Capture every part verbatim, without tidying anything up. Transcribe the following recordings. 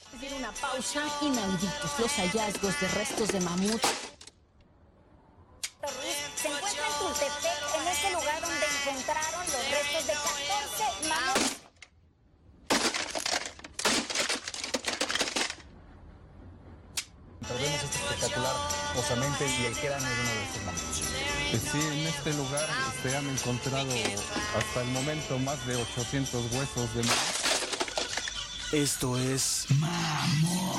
Hacer una pausa, inauditos los hallazgos de restos de mamut. Se encuentra en Tultepec, en este lugar donde encontraron los restos de catorce mamuts. Vemos este espectacular osamente y el cráneo de uno de estos mamuts. Sí, en este lugar se han encontrado hasta el momento más de ochocientos huesos de mamut. Esto es Mamut.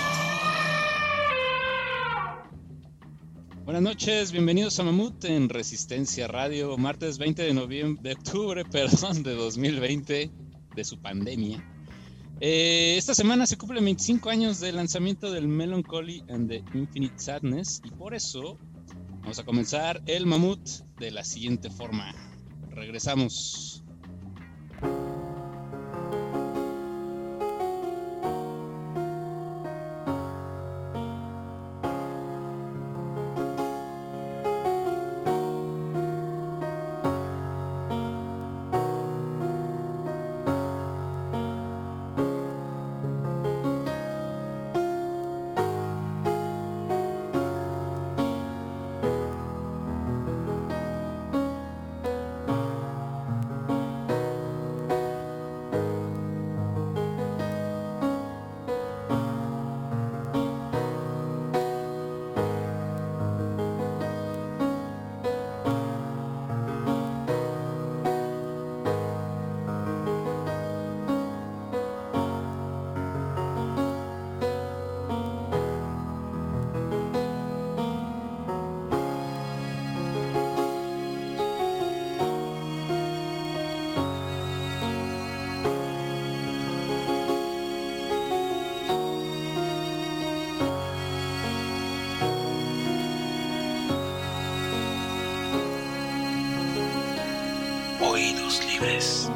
Buenas noches, bienvenidos a Mamut en Resistencia Radio, martes veinte de noviembre, de octubre, perdón, de dos mil veinte, de su pandemia. Eh, esta semana se cumplen veinticinco años del lanzamiento del Melancholy and the Infinite Sadness y por eso vamos a comenzar el Mamut de la siguiente forma. Regresamos. Oídos libres.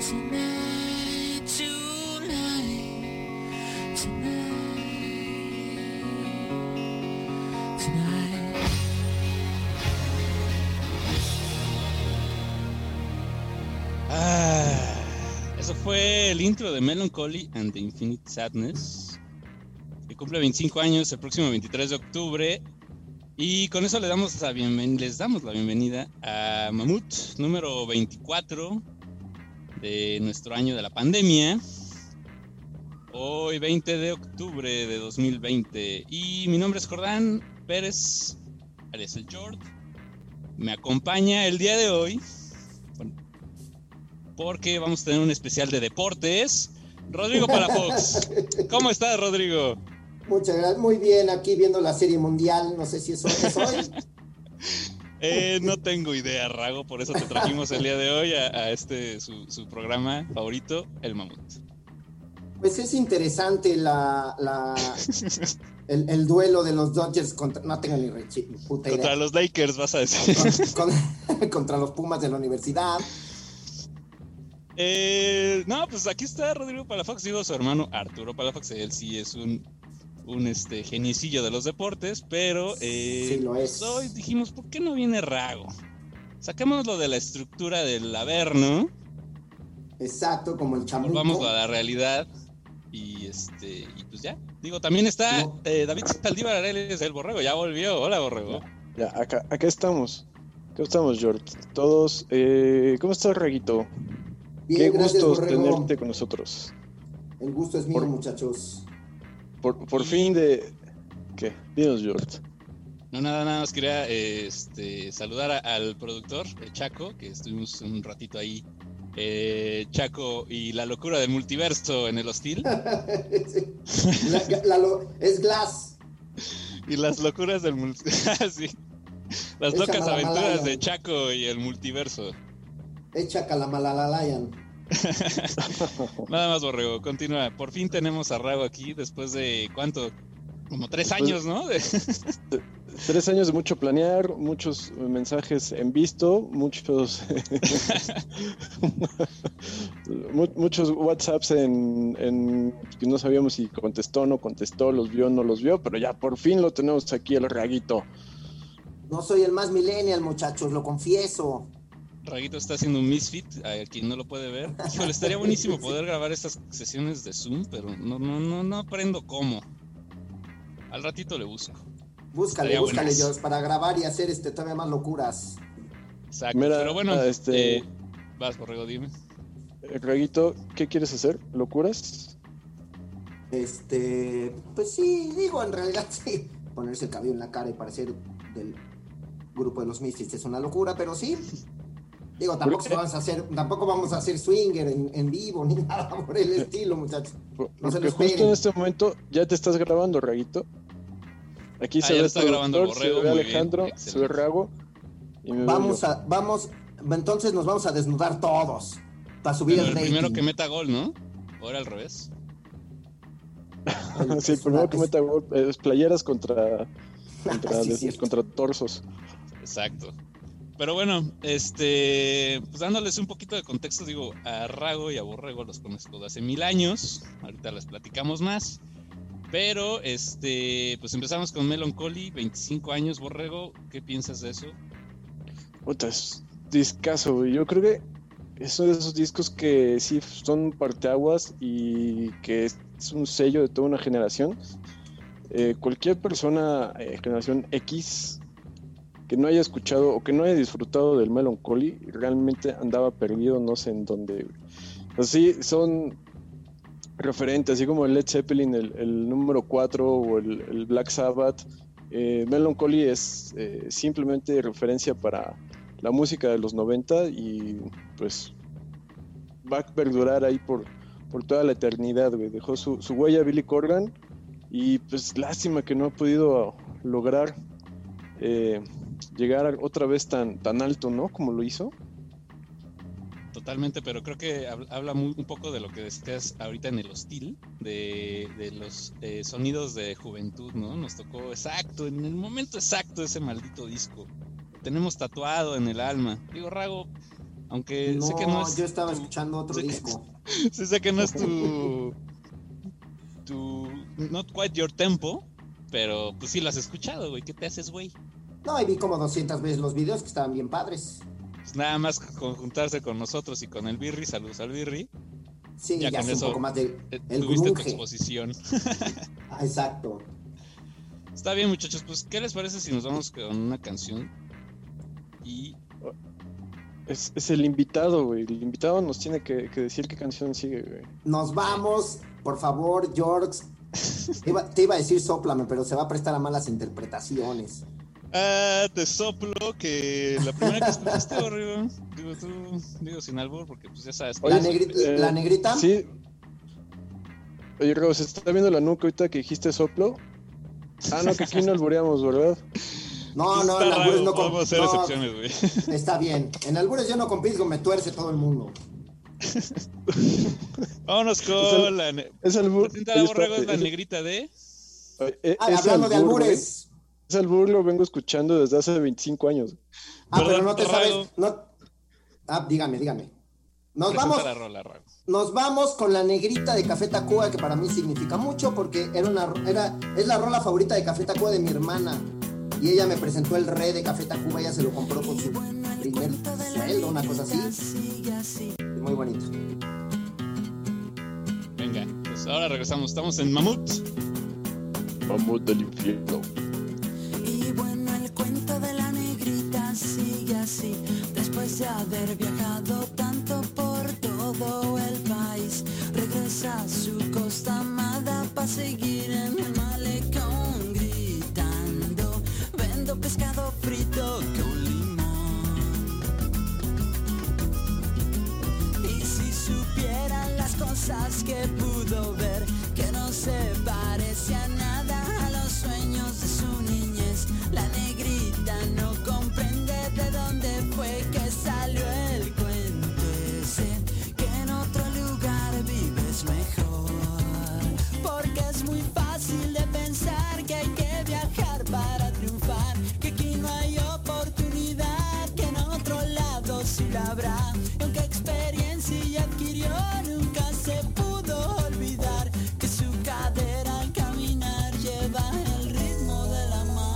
Tonight, tonight, tonight, tonight. Ah, eso fue el intro de Melancholy and the Infinite Sadness, que cumple veinticinco años el próximo veintitrés de octubre. Y con eso le damos la bienven- les damos la bienvenida a Mamut número veinticuatro de nuestro año de la pandemia. Hoy veinte de octubre de dos mil veinte. Y mi nombre es Jordán Pérez, alias el Jord. Me acompaña el día de hoy, bueno, porque vamos a tener un especial de deportes. Rodrigo Palafox. ¿Cómo estás, Rodrigo? Muchas gracias, muy bien, aquí viendo la Serie Mundial, no sé si eso es hoy. Eh, no tengo idea, Rago, por eso te trajimos el día de hoy a, a este su, su programa favorito, El Mamut. Pues es interesante la, la el, el duelo de los Dodgers contra, no tengo ni re- puta idea. Contra los Lakers, vas a decir. Con- con- contra los Pumas de la universidad. Eh, no, pues aquí está Rodrigo Palafox, digo, su hermano Arturo Palafox. Él sí es un, un este, geniecillo de los deportes, pero eh, Sí lo es. pues hoy dijimos, ¿por qué no viene Rago? Saquémoslo de la estructura del Averno, Exacto, como el chamuco. volvamos a la realidad y este y pues ya. Digo, también está No. eh, David Saldívar Areles, el Borrego, ya volvió. Hola, Borrego. Ya, acá, acá estamos. Acá estamos, George. Todos. Eh, ¿Cómo estás, Raguito? Bien, Qué gracias, gusto Borrego. tenerte con nosotros. El gusto es mío, Por- muchachos. Por, por fin de... ¿Qué? Dinos, George. No, nada, nada más quería eh, este, saludar a- al productor, eh, Chaco, que estuvimos un ratito ahí. Eh, Chaco y la locura del multiverso en el hostil. Sí. La- la lo- es Glass. Y las locuras del multiverso. Sí. Las Echa locas Malamalaya. aventuras de Chaco y el multiverso. Echa Calamalalalayan. Nada más, Borrego, continúa. Por fin tenemos a Rago aquí después de, ¿cuánto? Como tres años, ¿no? De- Tres años de mucho planear, muchos mensajes en visto, muchos... mu- muchos WhatsApps en, en... que no sabíamos si contestó o no contestó, los vio o no los vio, pero ya por fin lo tenemos aquí, el Raguito. No soy el más millennial, muchachos, lo confieso. Raguito está haciendo un misfit, a quien no lo puede ver. Híjole, estaría buenísimo poder grabar estas sesiones de Zoom, pero no, no, no, no aprendo cómo. Al ratito le busco. Búscale, Estaría búscale, buenas. George, para grabar y hacer este todavía más locuras. Exacto, Mira, pero bueno, ah, este- eh, vas, Borrego, dime. Eh, Raguito, ¿qué quieres hacer? ¿Locuras? Este, pues sí, digo, en realidad sí. Ponerse el cabello en la cara y parecer del grupo de los Misfits es una locura, pero sí. Digo, tampoco ¿Por qué? vamos a hacer, tampoco vamos a hacer swinger en, en vivo ni nada por el estilo, muchachos. Por- No se Porque lo justo esperen. en este momento ya te estás grabando, Raguito. Aquí Ah, se ya ve lo está el grabando el productor, se Borrego, ve muy bien, Alejandro, se ve excelente. Rago. Y me veo Vamos yo. a, vamos, entonces nos vamos a desnudar todos para subir Bueno, el el rating. primero que meta gol, ¿no? Ahora al revés. El- Sí, el es primero una- que es- meta gol, eh, es playeras contra, contra, Sí, des- cierto. contra torsos. Exacto. Pero bueno, este, pues dándoles un poquito de contexto, digo, a Rago y a Borrego los conozco de hace mil años. Ahorita les platicamos más. Pero, este, pues empezamos con Melancholy, veinticinco años, Borrego. ¿Qué piensas de eso? Puta, es discazo, güey. Yo creo que es uno de esos discos que sí son parteaguas y que es un sello de toda una generación. Eh, cualquier persona, eh, generación X, que no haya escuchado o que no haya disfrutado del Melancholy, realmente andaba perdido, no sé en dónde, güey. Así son referentes, así como el Led Zeppelin, el, el número cuatro o el, el Black Sabbath. Eh, Melancholy es eh, simplemente referencia para la música de los noventa y pues va a perdurar ahí por, por toda la eternidad, güey. Dejó su, su huella Billy Corgan y pues lástima que no ha podido lograr eh, llegar otra vez tan, tan alto, ¿no? Como lo hizo. Totalmente, pero creo que hab- habla muy, un poco de lo que decías ahorita en el hostil, de, de los eh, sonidos de juventud, ¿no? Nos tocó exacto, en el momento exacto ese maldito disco. Lo tenemos tatuado en el alma. Digo, Rago, Aunque No, sé que no es... yo estaba escuchando otro sé que- disco. Sí, sé que no es tu... tu... Not quite your tempo, pero pues sí lo has escuchado, güey. ¿Qué te haces, güey? No, y vi como doscientas veces los videos que estaban bien padres. Pues nada más conjuntarse con nosotros y con el Birri, saludos al Birri. Sí, Ya ya, con es un eso, poco más de Eh, el Tuviste tu grunge. exposición. Ah, exacto. Está bien, muchachos, pues ¿qué les parece si nos vamos con una canción? Y... Es, es el invitado, güey. El invitado nos tiene que, que decir qué canción sigue, güey. Nos vamos, por favor, George. Te iba, te iba a decir sóplame, pero se va a prestar a malas interpretaciones. Ah, te soplo que la primera que escuchaste, arriba, digo tú, digo sin albur, porque pues ya sabes. La, Oye, negri- eh, la negrita. Sí. Oye, Robo, ¿se está viendo la nuca ahorita que dijiste soplo? Ah, no, que aquí no albureamos, ¿verdad? No, no, Está en albures raro, no, vamos a hacer no, excepciones, güey. está bien. En albures yo no compito, me tuerce todo el mundo. Vámonos con Es el- la... Ne- Es albur. Presenta la Oye, borrego, es espérate, la es- negrita de... oye, eh, Ah, ese hablando de albur, güey, albures. ese albur lo vengo escuchando desde hace veinticinco años. Ah, pero Perdón, no te Rago. sabes. No... Ah, dígame, dígame. Nos Presenta vamos, la rola, Rago. nos vamos con la negrita de Café Tacuba, que para mí significa mucho porque era una, era, es la rola favorita de Café Tacuba de mi hermana. Y ella me presentó el re de Café Tacuba, ella se lo compró con su primer sueldo, una cosa así. Muy bonito. Venga, pues ahora regresamos, estamos en Mamut. Mamut del infierno. Y bueno, el cuento de la negrita sigue así. Después de haber viajado tanto por todo el país, regresa a su costa amada para seguir en el malecón gritando: vendo pescado frito con limón. Y si supieran las cosas que pudo ver, que no se parecía nada a los sueños de su niñez. La negrita no comprende de dónde fue que salió el cuento ese, que en otro lugar vives mejor. Porque es muy fácil de pensar que hay que viajar para triunfar, que aquí no hay oportunidad, que en otro lado sí la habrá. Y aunque experiencia ya adquirió, nunca se pudo olvidar que su cadera al caminar lleva el ritmo de la mar.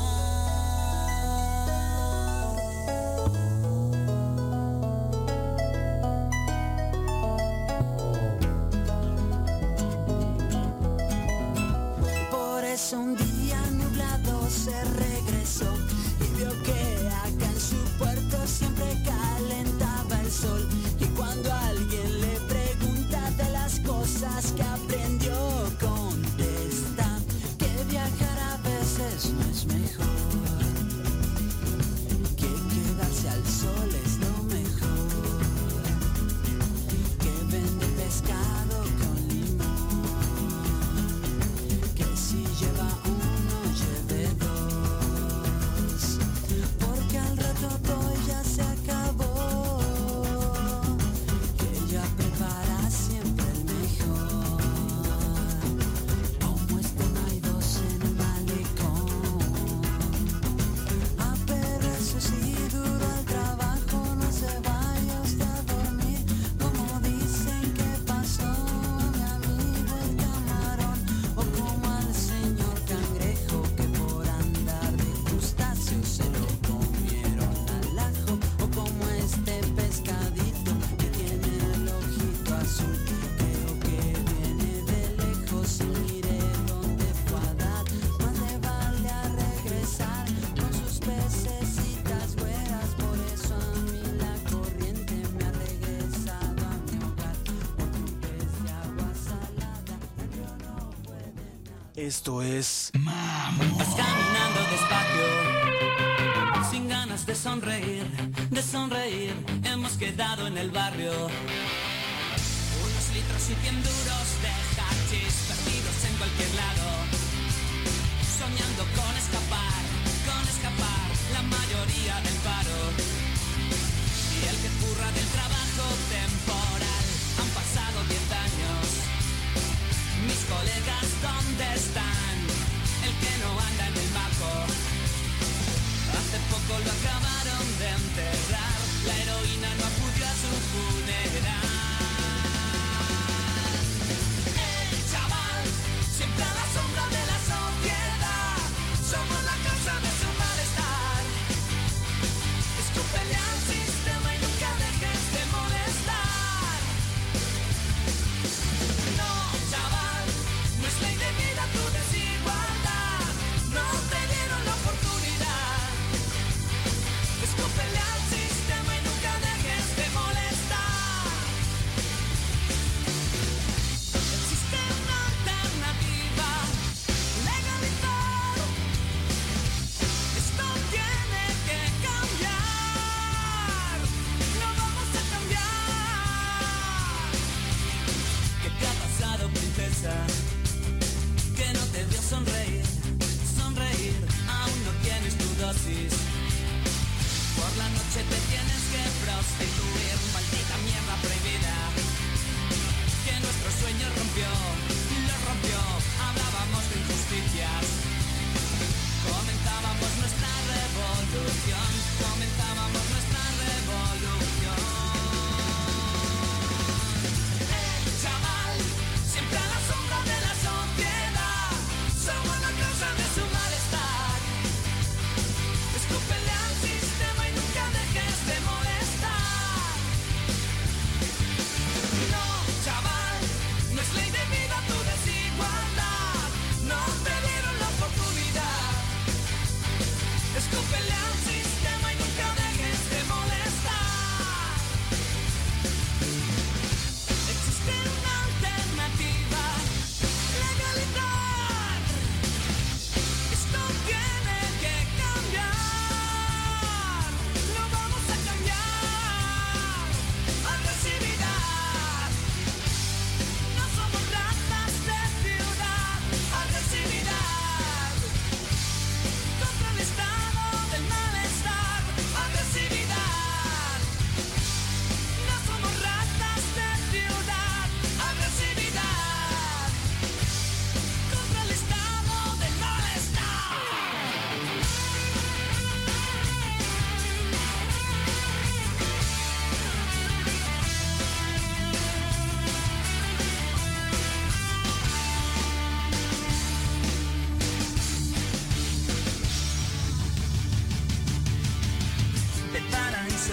Por eso un día nublado se regresó y vio que acá en su puerto siempre calentaba el sol. Y cuando alguien le pregunta de las cosas que aprendió, contesta que viajar a veces no es mejor, que quedarse al sol es lo mejor, que vende pescado con limón, que si lleva uno lleve dos, porque al rato todo ya se acabó, que ella prepara siempre el mejor. Como este no hay dos en el malecón. Ah, pero eso sí, duro el trabajo, no se vaya usted a dormir. Como dicen que pasó a mi amigo el camarón, o como al señor cangrejo que por andar de crustáceo se lo comieron al ajo, o como este pescadito que tiene el ojito azul. Creo que viene de lejos y mire dónde fue a dar. Más le vale a regresar con sus pececitas güeras. Por eso a mí la corriente me ha regresado a mi hogar. Porque un pez de agua salada el río no puede nadar. Esto es Vas caminando despacio, sin ganas de sonreír, de sonreír. Hemos quedado en el barrio. Unos litros y cien duros de hachís perdidos en cualquier lado, soñando con escapar, con escapar la mayoría del paro. Y el que curra del trabajo temporal, han pasado diez años. Mis colegas, ¿dónde están? El que no anda en el marco. Hace poco lo acabaron de enterrar. La heroína no acudió a su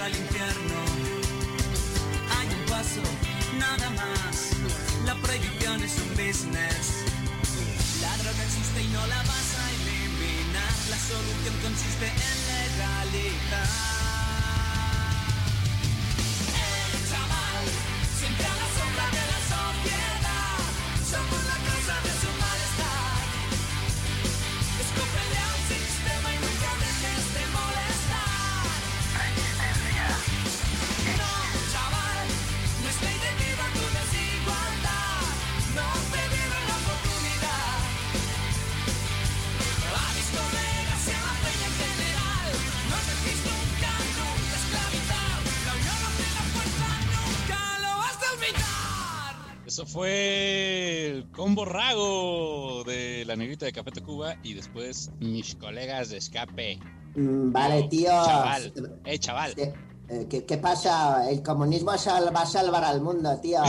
al infierno. Hay un paso, nada más. La prohibición es un business. La droga existe y no la vas a eliminar. La solución consiste en legalizar. El chaval, siempre a la sombra de la sociedad. Somos la causa de su malestar. Escúpele al sistema y nunca dejes de molestar. Resistencia. No, chaval, no es ley de vida tu desigualdad. No te dieron la oportunidad. A mis colegas y a la peña en general. No has visto nunca, nunca esclavizar. La unión no te da fuerza, nunca lo vas a olvidar. Eso fue el combo rago de la negrita de Café Tacuba y después mis colegas de escape. Mm, vale, Oh, tío. Chaval, eh, chaval. ¿Qué, eh, ¿qué, qué pasa? El comunismo sal- va a salvar al mundo, tío.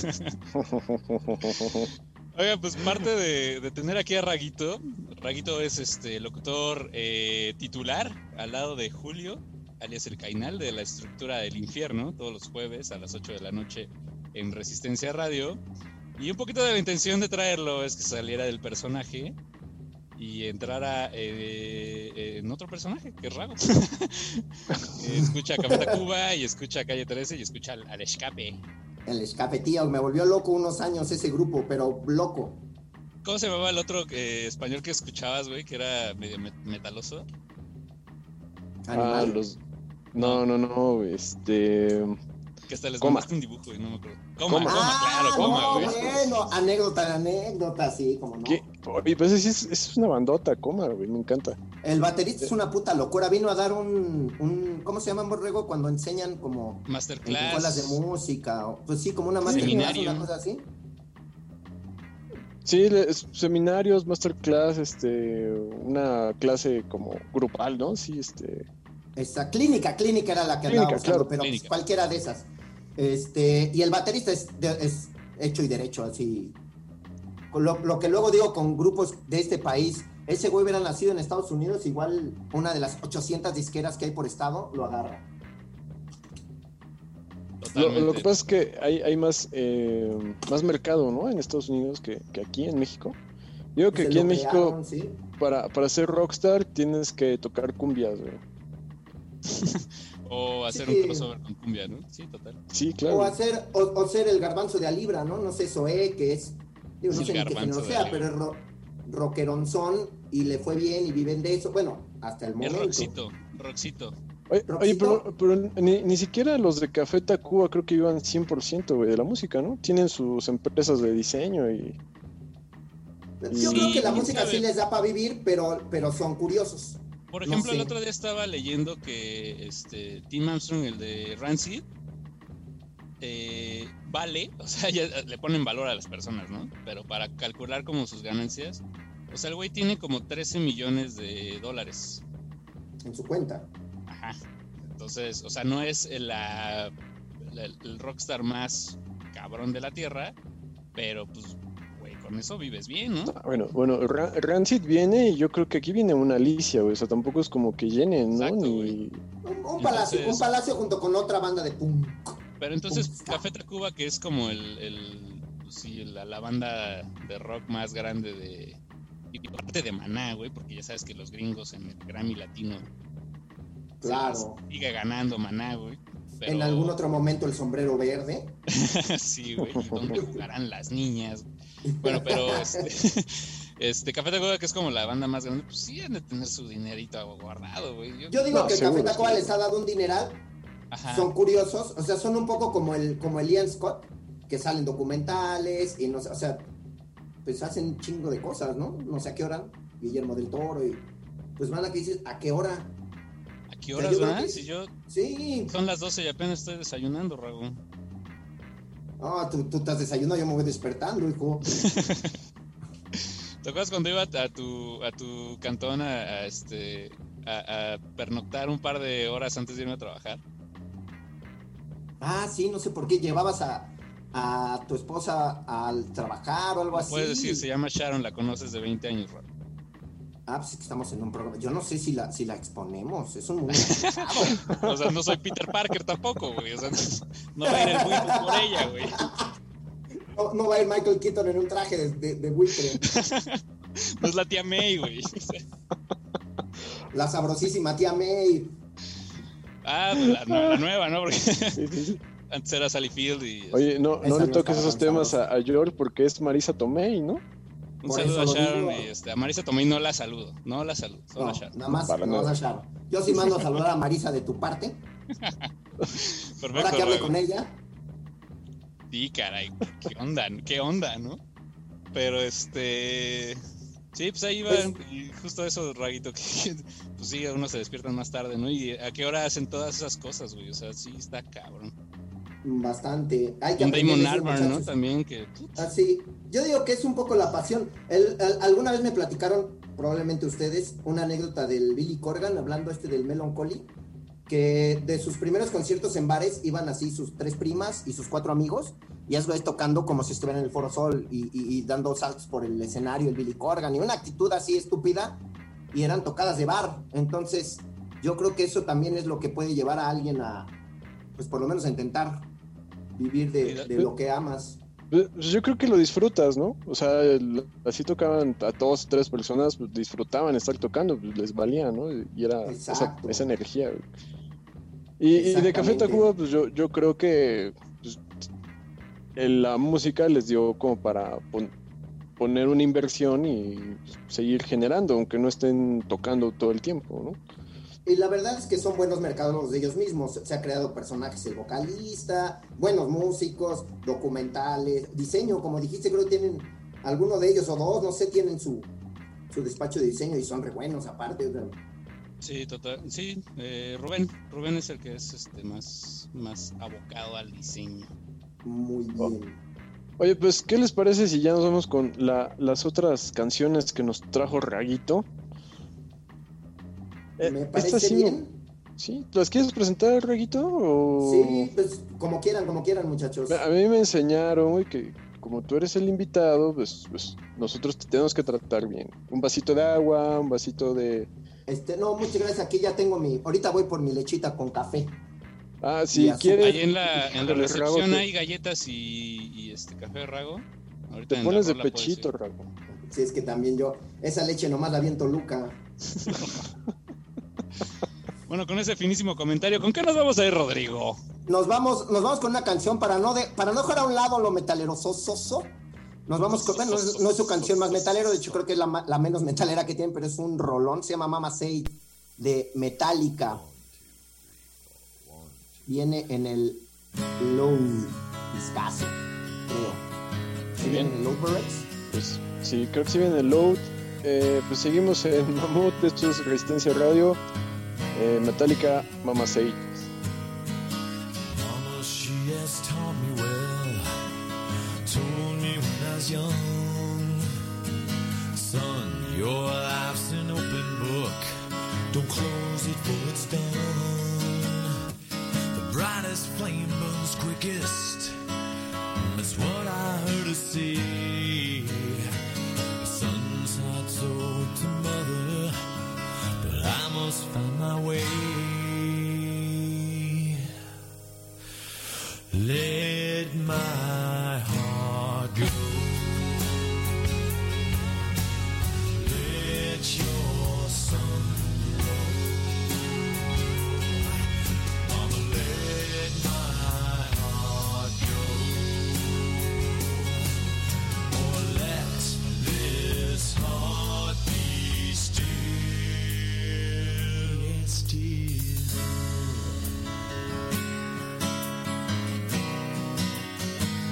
Oiga, pues parte de, de tener aquí a Raguito. Raguito es este locutor eh, titular al lado de Julio, alias el Cainal de la estructura del infierno, todos los jueves a las ocho de la noche en Resistencia Radio. Y un poquito de la intención de traerlo es que saliera del personaje y entrara eh, en otro personaje, que es Rago. Escucha Café Tacuba y escucha Calle trece y escucha al, al escape. El escape, tío. Me volvió loco unos años ese grupo, pero loco. ¿Cómo se llamaba el otro eh, español que escuchabas, güey? Que era medio met- metaloso. Ah, Animal. los... No, no, no, este... Que hasta les Coma. mandaste un dibujo y no me acuerdo. Coma, coma, Ah, claro, coma, no, güey. bueno, anécdota, anécdota, sí, como no. ¿Qué? Oye, pues es, es, es una bandota, coma, güey, me encanta. El baterista es una puta locura. Vino a dar un, un ¿cómo se llama, Borrego? Cuando enseñan como en Masterclass. escuelas de música. o- Pues sí, como una masterclass, Seminario. una cosa así. Sí, le- es- seminarios, masterclass, este, una clase como grupal, ¿no? Sí, este... Esa clínica, clínica era la que Clínica, andaba buscando, claro. pero Clínica. pues cualquiera de esas. Este, y el baterista es, de- es hecho y derecho, así. Con Lo, lo que luego digo con grupos de este país, ese güey hubiera nacido en Estados Unidos, igual una de las ochocientas disqueras que hay por estado lo agarra. Lo, Totalmente. lo que pasa es que hay, hay más, eh, más mercado, ¿no? En Estados Unidos que, que aquí en México. Digo que Se aquí lo en México, crearon, ¿sí? para, para ser rockstar, tienes que tocar cumbias, güey. O hacer Sí. un crossover con cumbia, ¿no? Sí, total. Sí, O claro. hacer, o, o ser el garbanzo de a libra, ¿no? No sé, Zoé, que es, digo, no El sé ni qué garbanzo género de sea, a pero es ro, rockeronzón y le fue bien y viven de eso. Bueno, hasta el Es momento. Roxito, Roxito. Oye, oye, Roxito. pero, pero ni, ni siquiera los de Café Tacuba creo que iban cien por ciento, güey, de la música, ¿no? Tienen sus empresas de diseño y... Yo Sí, creo que la quién música sabe. sí les da para vivir, pero, pero son curiosos. Por No ejemplo, el sé. otro día estaba leyendo que este Tim Armstrong, el de Rancid, eh, vale, o sea, ya le ponen valor a las personas, ¿no? Pero para calcular como sus ganancias, o sea, el güey tiene como trece millones de dólares. En su cuenta. Ajá. Entonces, o sea, no es el, la- la- el rockstar más cabrón de la tierra, pero pues, güey, con eso vives bien, ¿no? Ah, Bueno, bueno, Ra- Rancid viene y yo creo que aquí viene una Alicia, güey, o sea, tampoco es como que llenen, ¿no? Exacto, Ni... güey. Un, un palacio, Entonces- un palacio junto con otra banda de punk. Pero entonces Pum, Café Tacuba, que es como el, el pues sí, la, la banda de rock más grande de... Y parte de Maná, güey, porque ya sabes que los gringos en el Grammy Latino se Claro. las sigue ganando Maná, güey. Pero... En algún otro momento el sombrero verde. sí, güey, y dónde jugarán las niñas. Bueno, pero este, este Café Tacuba, que es como la banda más grande, pues sí han de tener su dinerito guardado, güey. Yo- Yo digo No, que seguro, Café Tacuba sí. les ha dado un dineral. Ajá. Son curiosos. O sea, son un poco como el, como el Ian Scott, que salen documentales y no sé, o sea, pues hacen un chingo de cosas, ¿no? No sé a qué hora. Guillermo del Toro y pues van a que dices, ¿a qué hora? ¿A qué o sea, horas yo creo van? que- Si yo... Sí. Son las doce y apenas estoy desayunando, Rago. Ah, tú, tú estás desayunando, yo me voy despertando, hijo. ¿Te acuerdas cuando iba a tu, a tu cantón a, a este, a, a pernoctar un par de horas antes de irme a trabajar? Ah, sí, no sé por qué llevabas a, a tu esposa al trabajar o algo así. Puedes decir, se llama Sharon, la conoces de veinte años, Rago. Ah, pues es que estamos en un programa. Yo no sé si la, si la exponemos. Es un mundo O sea, no soy Peter Parker tampoco, güey. O sea, no, no va a ir el buitre por ella, güey. No, no va a ir Michael Keaton en un traje de, de, de buitre. No es la tía May, güey. La sabrosísima tía May. Ah, la, la nueva, ¿no? Porque sí, sí, sí. Antes era Sally Field y... Oye, no, no le toques esos temas a, a George porque es Marisa Tomei, ¿no? Un Por saludo a Sharon digo. y este, a Marisa Tomei no la saludo. No la saludo, solo No, a Sharon. nada más, Para no vas nada. a Sharon. Yo sí mando a saludar a Marisa de tu parte. Perfecto, Ahora que hable Rago. con ella. Sí, caray, qué onda, qué onda, ¿no? Pero este... Sí, pues ahí va, Pues- y justo eso, Raguito, que pues sí, uno se despiertan más tarde, ¿no? Y a qué hora hacen todas esas cosas, güey, o sea, sí está cabrón. Bastante. Hay que Un Damon aprender de esos Albarn, ¿no? muchachos. También que... Así, yo digo que es un poco la pasión. El, el- alguna vez me platicaron, probablemente ustedes, una anécdota del Billy Corgan, hablando este del Melancholy, que de sus primeros conciertos en bares iban así sus tres primas y sus cuatro amigos, y eso es tocando como si estuviera en el Foro Sol y, y- y dando saltos por el escenario, el Billy Corgan, y una actitud así estúpida, y eran tocadas de bar. Entonces, yo creo que eso también es lo que puede llevar a alguien a, pues por lo menos a intentar vivir de, de lo que amas. Pues yo creo que lo disfrutas, ¿no? O sea, el- así tocaban a dos, tres personas, pues disfrutaban estar tocando, pues les valía, ¿no? Y era esa, Exacto. esa energía. güey. Y, y de Café Exactamente. Tacuba, pues yo, yo creo que pues, el- la música les dio como para pon- poner una inversión y pues, seguir generando, aunque no estén tocando todo el tiempo, ¿no? Y la verdad es que son buenos mercadólogos de ellos mismos. Se ha creado personajes, el vocalista, buenos músicos, documentales, diseño, como dijiste, creo que tienen alguno de ellos o dos, no sé, tienen su, su despacho de diseño y son re buenos aparte. o sea, Sí, total, sí, eh, Rubén, Rubén es el que es este más, más abocado al diseño. Muy bien. Oye, pues, ¿qué les parece si ya nos vamos con la- las otras canciones que nos trajo Raguito? Eh, Me estas parece sí, bien. ¿Sí? ¿Las quieres presentar, Raguito? O... Sí, pues como quieran, como quieran, muchachos. A mí me enseñaron, güey, que como tú eres el invitado, pues, pues nosotros te tenemos que tratar bien. Un vasito de agua, un vasito de... Este, no, muchas gracias. Aquí ya tengo mi. Ahorita voy por mi lechita con café. Ah, Y si azúcar. quieres... Ahí en la, en la Híjole, Rago, recepción te- hay galletas y, y este café Rago. Ahorita Te en la pones de rola puedes pechito, ir. Rago. Si es que también yo. Esa leche nomás la viento Luca. Bueno, con ese finísimo comentario, ¿con qué nos vamos a ir, Rodrigo? Nos vamos, nos vamos con una canción para no de, para no dejar a un lado lo metalero soso. Nos vamos con, bueno, no es, no es su canción más metalero, de hecho creo que es la, ma- la menos metalera que tienen, pero es un rolón, se llama Mama Say de Metallica. Viene en el Load Discaso, creo. Muy bien. Viene en el Load Barracks. Pues sí, creo que sí viene el load. Eh, pues seguimos en Mamut, esto es Resistencia Radio. Eh, Metallica, Mama Say. Mama, she has taught me well, told me when I was young, son, your life's an open book, don't close it for it's done. The brightest flame burns quickest, that's what I heard her say. The son's heart sold to mother, but I must find my way. Let my heart go. Let your sun glow. Mama, let my heart go. Or let this heart be still. Yes, still.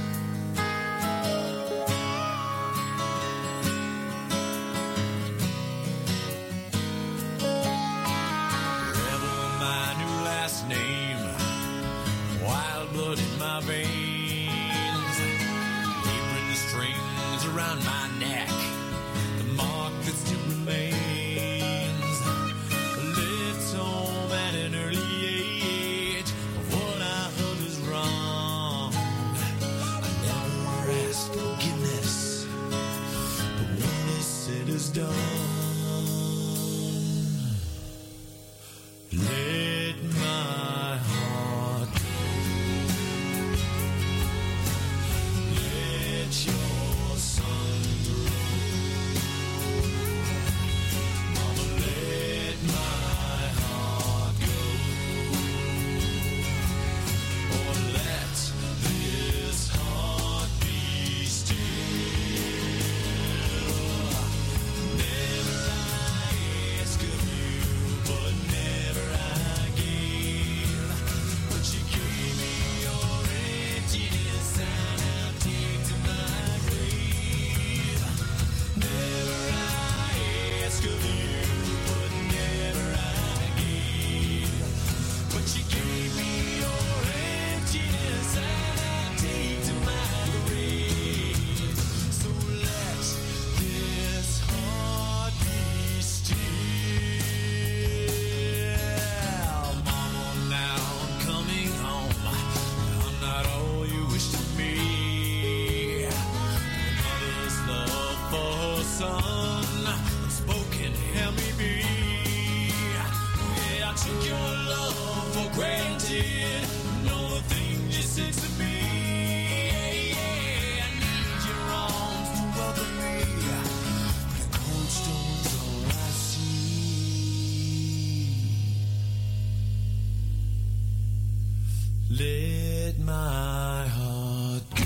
Let my heart go.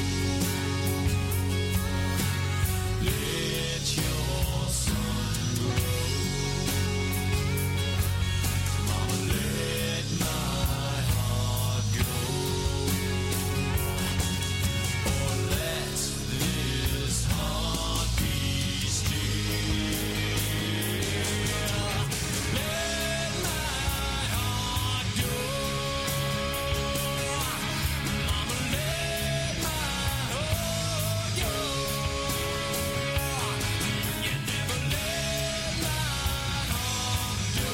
Let your sun grow. Mama, let my heart go. Or let this heart be still. Let my heart go. Mama, let my heart go. You never let my heart go.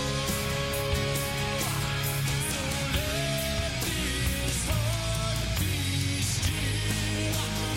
So let this heart be still.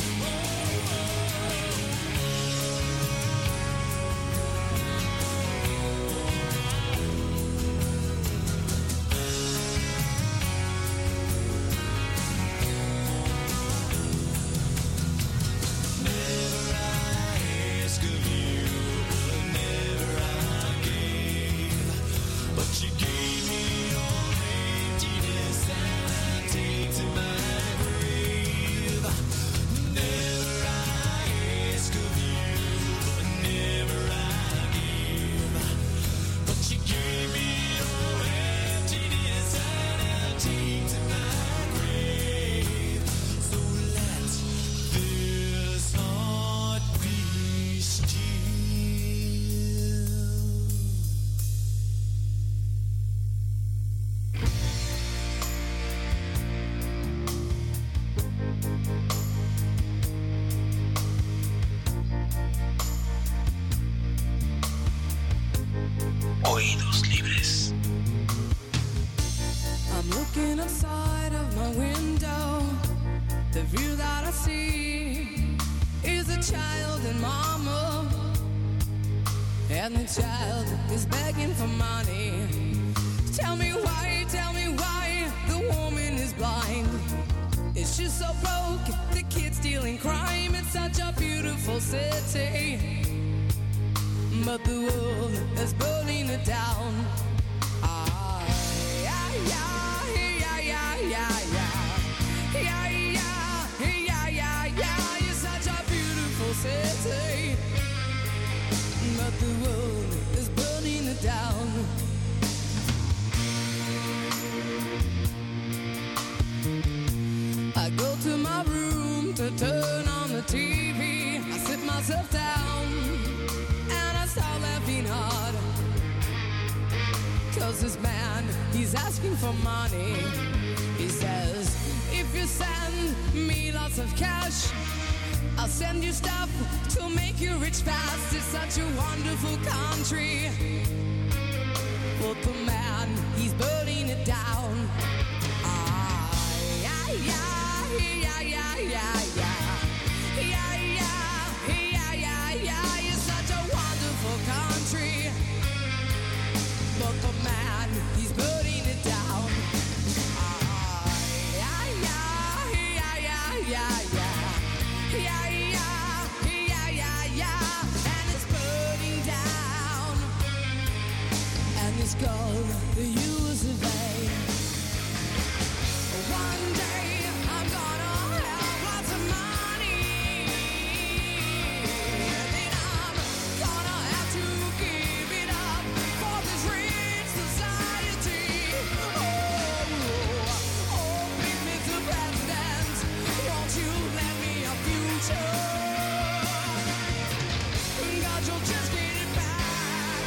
Never I ask of you, but never I gave. But you gave me your emptiness and I take to my grave. Never I ask of you, but never I gave. But you gave me your emptiness and I take to my grave. So let this heart be still. Oídos libres. I'm looking outside of my window. The view that I see is a child and mama. And the child is begging for money. Tell me why, tell me why the woman is blind. Is she so broke? The kid's stealing crime. It's such a beautiful city. But the world is burning it down. Ah, yeah, yeah, yeah, yeah, yeah, yeah, yeah, yeah, yeah, yeah, yeah. It's such a beautiful city, but the world is burning it down. I go to my room to turn on the T V. I sit myself down and I start laughing hard. Cause this man, he's asking for money. He says, if you send me lots of cash, I'll send you stuff to make you rich fast. It's such a wonderful country. But the man, he's burning it down. Ah, yeah, yeah, yeah, yeah, yeah, yeah. Yeah, yeah, yeah, yeah, yeah. It's such a wonderful country. But the man, he's burning it down. Ah, yeah, yeah, yeah, yeah, yeah, yeah. Yeah, yeah, yeah, yeah, yeah. And it's burning down. And it's gone the use of A. One day I'm gonna have lots of money. Then I'm gonna have to give it up for this rich society. Oh, oh, big Mister President, won't you lend me a future? God, you'll just get it back.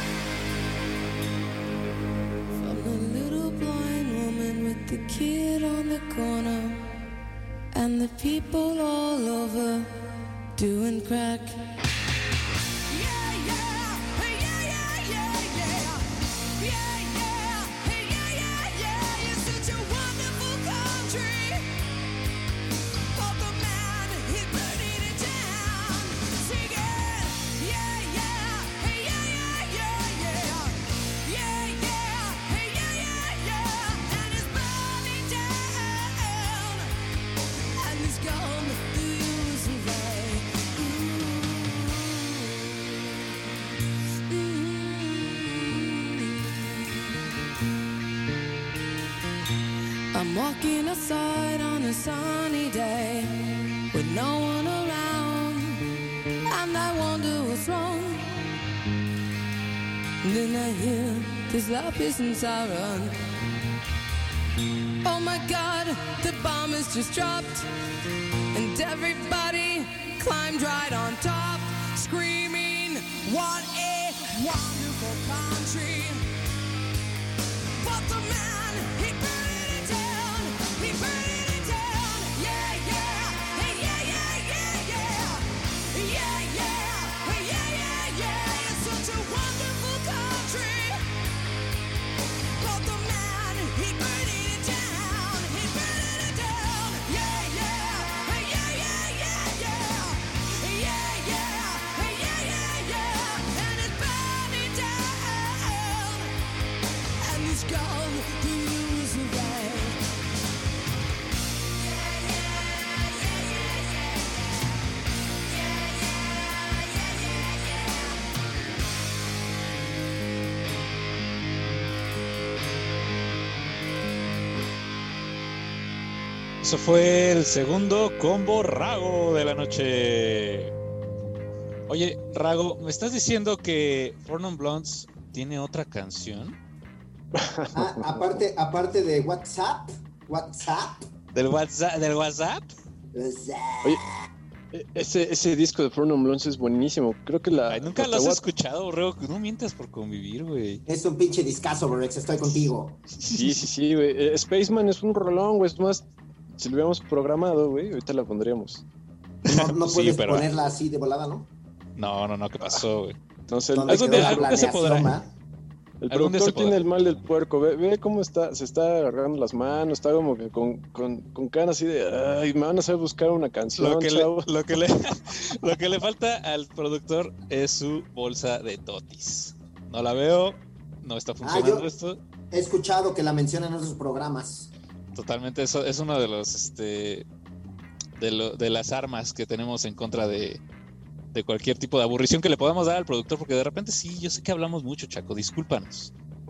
From the little blind woman with the kid on the corner and the people all over doing crack. Yeah, yeah, hey, yeah, yeah, yeah, yeah. Yeah, yeah, hey, yeah, yeah, yeah. It's such a wonderful country. But the man, he's burning it down. Sing it. Yeah, yeah, hey, yeah, yeah, yeah, yeah. Yeah, yeah, hey, yeah, yeah, yeah. And it's burning down. And it's gone the use of way. Ooh. walking outside on a sunny day with no one around, and I wonder what's wrong. And then I hear this loud piston siren. Oh my God, the bomb has just dropped, and everybody climbed right on top, screaming, what a wonderful country. But the man, he burned it down, he burned it down. Yeah, yeah, hey, yeah, yeah, yeah, yeah. Yeah, yeah, hey, yeah, yeah, yeah. It's such a wonderful country. But the man, he burned it down, he burned it down. Yeah, yeah, hey, yeah, yeah, yeah, yeah. Yeah, yeah, hey, yeah, yeah, yeah. And it's burning down. And it's gone to lose away. Yeah, yeah, yeah, yeah, yeah. Yeah, yeah, yeah, yeah, yeah. Eso fue el segundo combo Rago de la noche. Oye, Rago, ¿me estás diciendo que Four Non Blondes tiene otra canción? Ah, aparte, aparte de WhatsApp, WhatsApp. ¿Del WhatsApp? ¿Del WhatsApp? Oye, e- ese, ese disco de Four Non Blondes es buenísimo. Creo que la. Ay, nunca hasta lo has What- escuchado, Rago. No mientas por convivir, güey. Es un pinche discazo, Brex, estoy contigo. Sí, sí, sí, güey. Eh, Spaceman es un rolón, güey. Es más, si lo hubiéramos programado, güey, ahorita la pondríamos. No, no Sí, puedes pero- ponerla así de volada, ¿no? No, no, no, ¿qué pasó, güey? No sé, el, ¿Dónde algún quedó día- la algún día se planeación, podrá. va? el algún día productor se podrá. tiene el mal del puerco. Ve, ve cómo está, se está agarrando las manos, está como que con, con, con cara así de, ay, me van a hacer buscar una canción, Lo que, le, chavo. lo, que le, lo que le falta al productor es su bolsa de totis. No la veo, no está funcionando Ah, yo- esto. He escuchado que la mencionan en otros programas. Totalmente, eso es uno de los, este, de, lo, de las armas que tenemos en contra de, de cualquier tipo de aburrición que le podamos dar al productor, porque de repente sí, yo sé que hablamos mucho, Chaco, discúlpanos.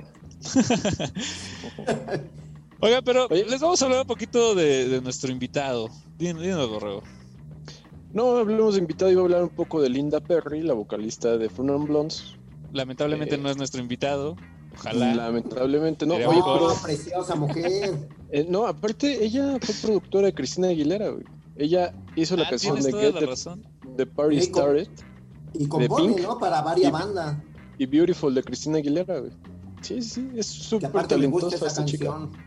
Oiga, pero Oye. les vamos a hablar un poquito de, de nuestro invitado. Díganos, díganos, Borrego. No, hablemos de invitado, iba a hablar un poco de Linda Perry, la vocalista de Four Non Blondes. Lamentablemente Eh, no es nuestro invitado. Ojalá. Lamentablemente, no. Sería Oye, mejor. pero, Oh, preciosa mujer. eh, no, aparte, ella fue productora de Cristina Aguilera, güey. Ella hizo la Ah, canción tienes de toda Get la the, razón. the Party Sí, con- Started Y compone, Pink. ¿no? Para varias Y- bandas. y Beautiful de Cristina Aguilera, güey. Sí, sí, sí, es Que súper aparte me gusta talentosa esa esta chica. canción.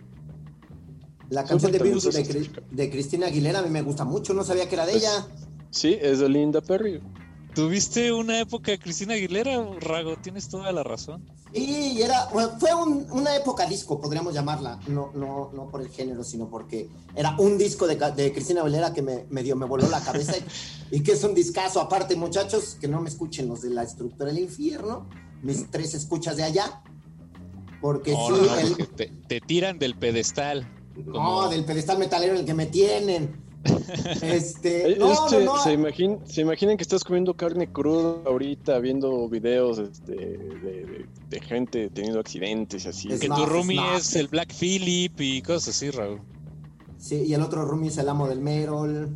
La canción de Súper Beautiful de, talentosa Cri- esta chica. de Cristina Aguilera a mí me gusta mucho, no sabía que era de Es- ella. Sí, es de Linda Perry. ¿Tuviste una época de Cristina Aguilera, Rago? Tienes toda la razón. Y era, bueno, fue un- una época disco, podríamos llamarla, no, no, no por el género, sino porque era un disco de, ca- de Cristina Aguilera que me, medio me voló la cabeza y, y que es un discazo. Aparte, muchachos, que no me escuchen los de la estructura del infierno, mis tres escuchas de allá, porque No, sí, no, no, el- porque te, te tiran del pedestal. como- no, del pedestal metalero en el que me tienen. Este, Eh, no, este, no, no, Se, imagin- se imaginan que estás comiendo carne cruda ahorita, viendo videos este, de, de- de gente teniendo accidentes y así. Es- Que Snuff, tu roomie snuff. es el Black Phillip y cosas así, Raúl. sí, y el otro roomie es el amo del Merol.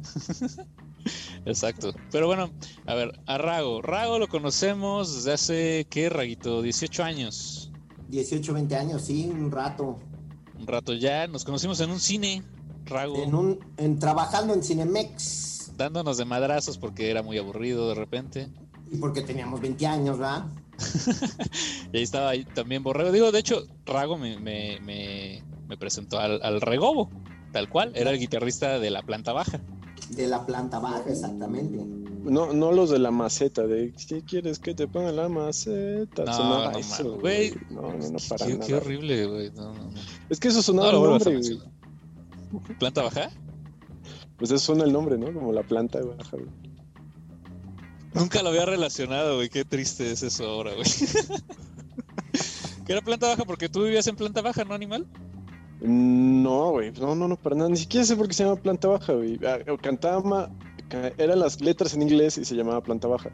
Exacto. Pero bueno, a ver, a Rago. Rago lo conocemos desde hace, ¿qué, Raguito? dieciocho años. dieciocho, veinte años, sí, un rato. Un rato ya. Nos conocimos en un cine, Rago. En un, en, trabajando en Cinemex. Dándonos de madrazos porque era muy aburrido de repente. Y porque teníamos veinte años, ¿verdad? Y ahí estaba ahí también Borrego. Digo, de hecho, Rago me, me, me, me presentó al, al Regobo, tal cual. Era el guitarrista de la planta baja. De la planta baja, exactamente. No, no los de la maceta, de si quieres que te ponga la maceta. No, sonaba no, eso, mames, güey. No, no, no, para Qué, nada. qué horrible, güey. No, no, no. Es que eso sonaba No lo el vuelvas a nombre, güey. mencionar. ¿Planta baja? Pues eso suena el nombre, ¿no? Como la planta baja, güey. Nunca lo había relacionado, güey. Qué triste es eso ahora, güey. ¿Que era planta baja porque tú vivías en planta baja, no, animal? No, güey, no, no, no, para nada. Ni siquiera sé por qué se llama planta baja, güey. Ah, Cantaba, ca- eran las letras en inglés y se llamaba planta baja.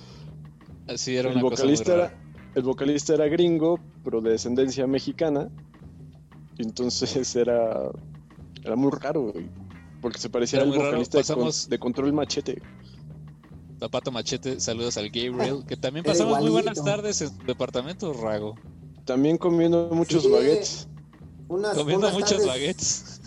Así era El una cosa muy vocalista rara. era, el vocalista era gringo, pero de descendencia mexicana. Y entonces era, era muy raro, güey, porque se parecía Era al muy raro, vocalista de, con- pasamos- de Control Machete. Zapato Machete, saludos al Gabriel, que también Era pasamos muy igualito. buenas tardes en departamento Rago. También comiendo muchos Sí. baguettes. Unas, Comiendo unas muchos tardes, baguettes.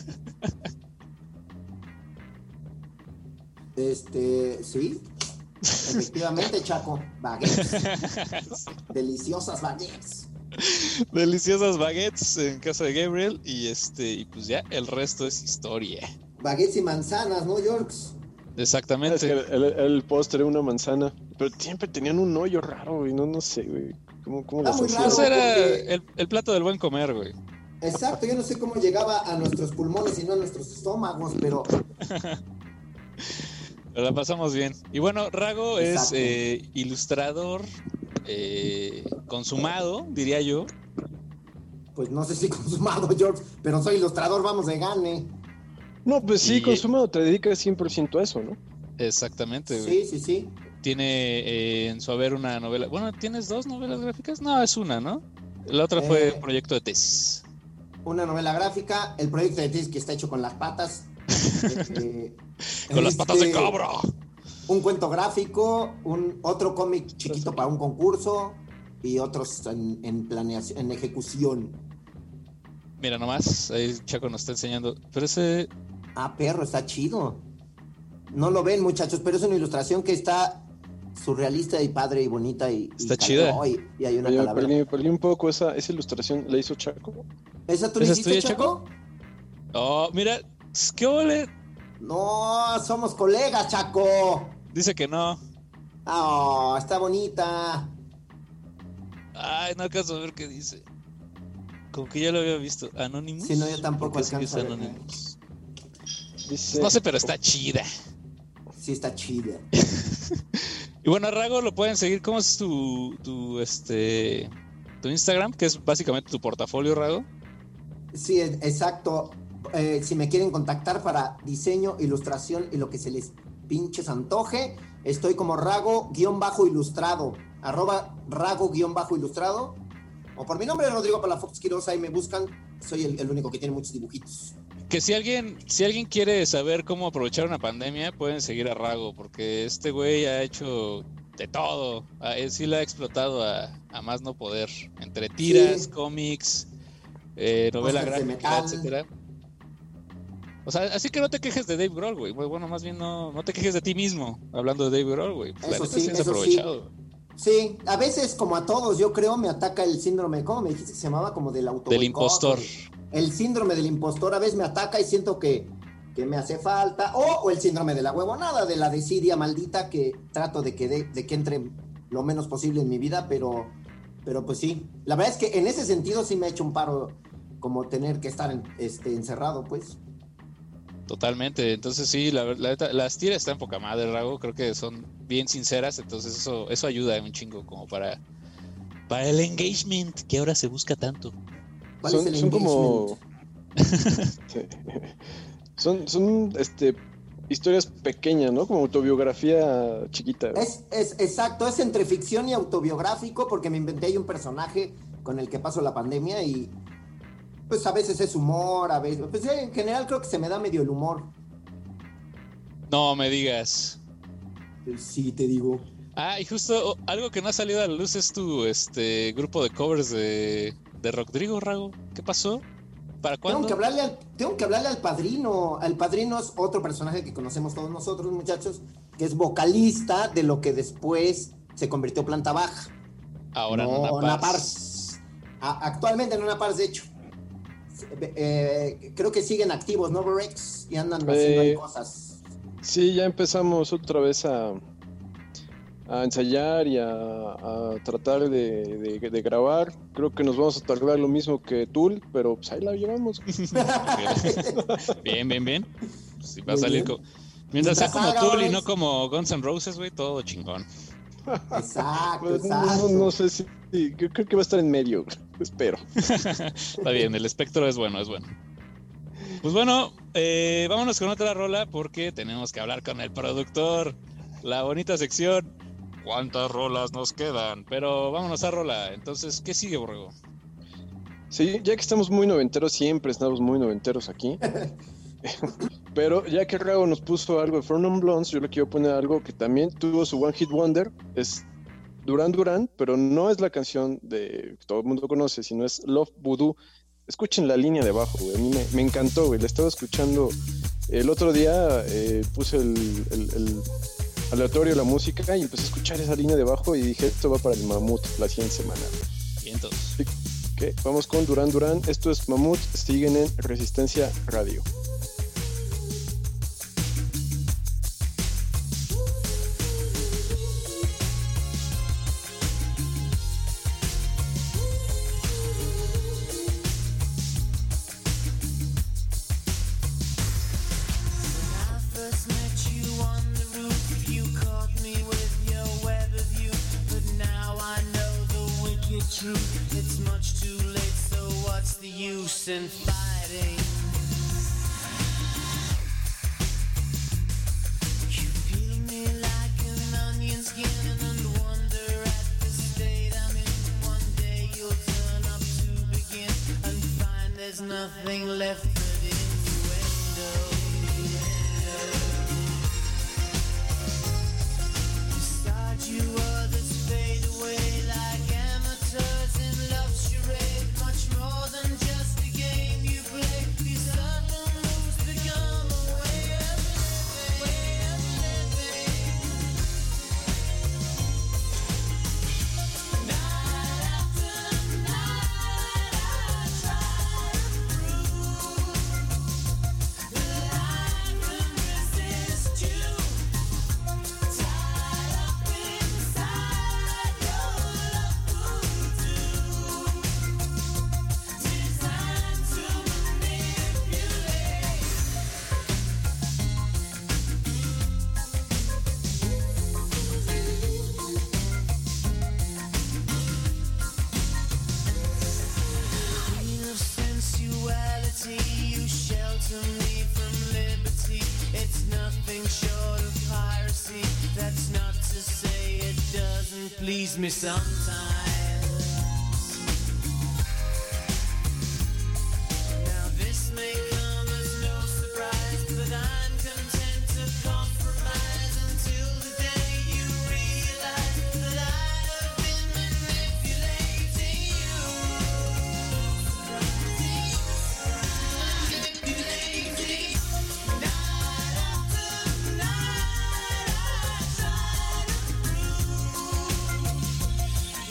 Este, sí. Efectivamente, Chaco. Baguettes. Deliciosas baguettes. Deliciosas baguettes en casa de Gabriel. Y este, y pues ya, el resto es historia. Baguettes y manzanas, ¿no, Yorks? Es que Exactamente. el, el, el postre era una manzana, pero siempre tenían un hoyo raro, güey, no, no sé, güey. ¿Cómo, cómo Está las muy hacían? Eso raro. era porque- el, el plato del buen comer, güey. Exacto, yo no sé cómo llegaba a nuestros pulmones y no a nuestros estómagos, pero Pero la pasamos bien. Y bueno, Rago es Exacto. eh, ilustrador eh, consumado, diría yo. pues no sé si consumado, George, pero soy ilustrador, vamos de gane. No, pues sí, Y- consumado, te dedicas cien por ciento a eso, ¿no? Exactamente, güey. Sí, sí, sí. Tiene eh, en su haber una novela. Bueno, ¿tienes dos novelas gráficas? No, es una, ¿no? La otra fue Eh, un proyecto de tesis. Una novela gráfica, el proyecto de tesis que está hecho con las patas. eh, Con las patas de este, cabra. Un cuento gráfico, un otro cómic chiquito para un concurso y otros en, en planeación, en ejecución. Mira nomás, ahí Chaco nos está enseñando. Pero ese. Ah, perro, está chido. No lo ven, muchachos, pero es una ilustración que está surrealista y padre y bonita y, y Está cal- chida. oh, y, y hay una Oye, me calavera. perdí, me perdí un poco esa, esa ilustración, ¿la hizo Chaco? ¿Esa tú le ¿Esa es hiciste, tuya, Chaco? Oh, mira, ¿qué ole? No, somos colegas, Chaco. Dice que no. Oh, está bonita. Ay, no alcanzo a ver qué dice. Como que ya lo había visto. Anonymous. Sí, no, yo tampoco ¿Por qué alcanzo sigues a ver. Anonymous? Dice, No sé, pero está chida. Sí, está chida. Y bueno, Rago lo pueden seguir. ¿Cómo es tu, tu, este, tu Instagram? Que es básicamente tu portafolio, Rago. Sí, e- exacto. Eh, si me quieren contactar para diseño, ilustración y lo que se les pinches antoje, estoy como Rago-ilustrado, arroba Rago-ilustrado, o por mi nombre, Rodrigo Palafox Quiroz, ahí me buscan. Soy el, el único que tiene muchos dibujitos. Que si alguien, si alguien quiere saber cómo aprovechar una pandemia, pueden seguir a Rago, porque este güey ha hecho de todo. A él sí la ha explotado a, a más no poder. Entre tiras, Sí. cómics, eh, novela Pósters de gráfica, metal. etcétera. O sea, así que no te quejes de Dave Grohl, güey. Bueno, más bien no, no te quejes de ti mismo, hablando de Dave Grohl, güey. Pues la Eso neta sí, sí has eso sí. aprovechado. Sí, a veces, como a todos, yo creo, me ataca el síndrome, ¿cómo me dijiste que se llamaba? Como del auto. Del impostor. El síndrome del impostor a veces me ataca y siento que, que me hace falta. O, o el síndrome de la huevonada, de la desidia maldita, que trato de que, de, de que entre lo menos posible en mi vida, pero, pero pues sí. La verdad es que en ese sentido sí me ha hecho un paro como tener que estar en- este, encerrado, pues. Totalmente, entonces sí, la, la neta, las tiras están poca madre, Rago, creo que son bien sinceras, entonces eso, eso ayuda un chingo como para, para el engagement que ahora se busca tanto. ¿Cuál son, es el son como... engagement? Sí. son, son, este, historias pequeñas, ¿no? Como autobiografía chiquita. Es, es exacto, es entre ficción y autobiográfico, porque me inventé ahí un personaje con el que paso la pandemia y pues a veces es humor, a veces, pues en general creo que se me da medio el humor. No me digas. Sí, te digo. Ah, y justo oh, algo que no ha salido a la luz es tu este grupo de covers de, de Rodrigo, Rago. ¿Qué pasó? ¿Para Tengo cuándo? que, hablarle al, tengo que hablarle al padrino. El padrino es otro personaje que conocemos todos nosotros, muchachos, que es vocalista de lo que después se convirtió Planta Baja. Ahora no, no, Nona Pars. A- actualmente en una Pars, de hecho. Eh, creo que siguen activos, ¿no, Rex? Y andan haciendo ahí Eh, cosas. Sí, ya empezamos otra vez a, a ensayar y a, a tratar de, de- de grabar. Creo que nos vamos a tardar lo mismo que Tool, pero pues ahí la llevamos. Bien, bien, bien. Sí, va a Muy salir bien. co- Mientras sea Mientras como haga, Tool y Rex. no como Guns N' Roses, güey, todo chingón. Exacto, Pues, no, exacto. no sé si... sí, yo creo que va a estar en medio, espero. Está bien, el espectro es bueno, es bueno. Pues bueno, eh, vámonos con otra rola porque tenemos que hablar con el productor. La bonita sección. ¿Cuántas rolas nos quedan? Pero vámonos a rola. Entonces, ¿qué sigue, Borrego? Sí, ya que estamos muy noventeros, siempre estamos muy noventeros aquí. Pero ya que Rago nos puso algo de Four Non Blondes, yo le quiero poner algo que también tuvo su One Hit Wonder. Es Duran Duran, pero no es la canción de que todo el mundo conoce, sino es Love Voodoo. Escuchen la línea de abajo, güey. A mí me, me encantó, güey. La estaba escuchando el otro día, eh, puse el, el, el aleatorio, la música, y empecé a escuchar esa línea de abajo y dije, esto va para el Mamut la siguiente semana. Vientos. Así que vamos con Duran Duran. Esto es Mamut, siguen en Resistencia Radio. It's much too late, so what's the use in fighting? You peel me like an onion skin and wonder at the state I'm in. One day you'll turn up to begin and find there's nothing left but innuendo. Beside you others fade away like amateurs in love's charade. Much more than just a game you play. These subtle moves become a way of living, way of living. Night after night I try to prove that I can resist you. Tied up inside your love voodoo, designed to manipulate. Queen of sensuality, you shelter me from liberty. It's nothing short of piracy. That's not to say it doesn't please me sometimes. Now this may come as no surprise, but I'm content to compromise until the day you realize that I have been manipulating you. Manipulating. Night after night I try to prove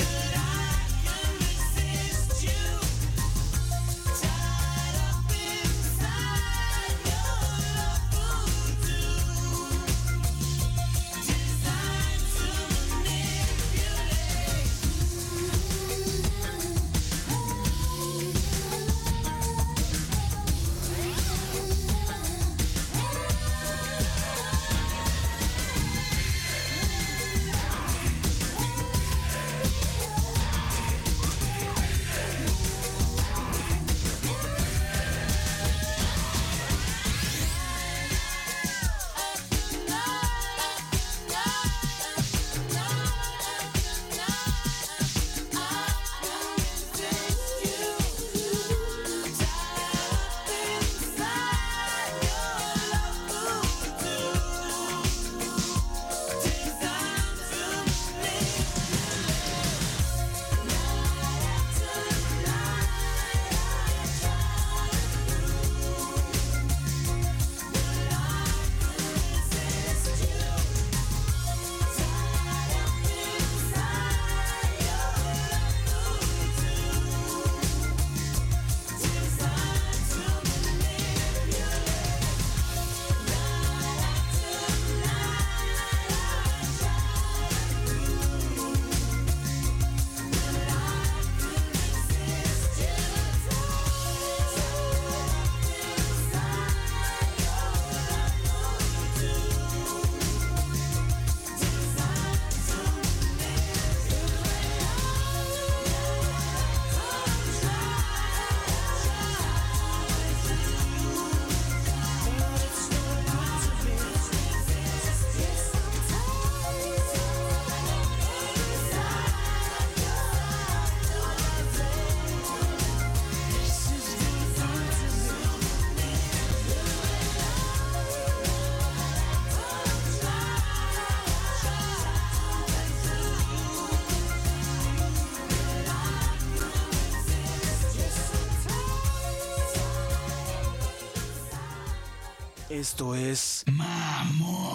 Esto es Mamor.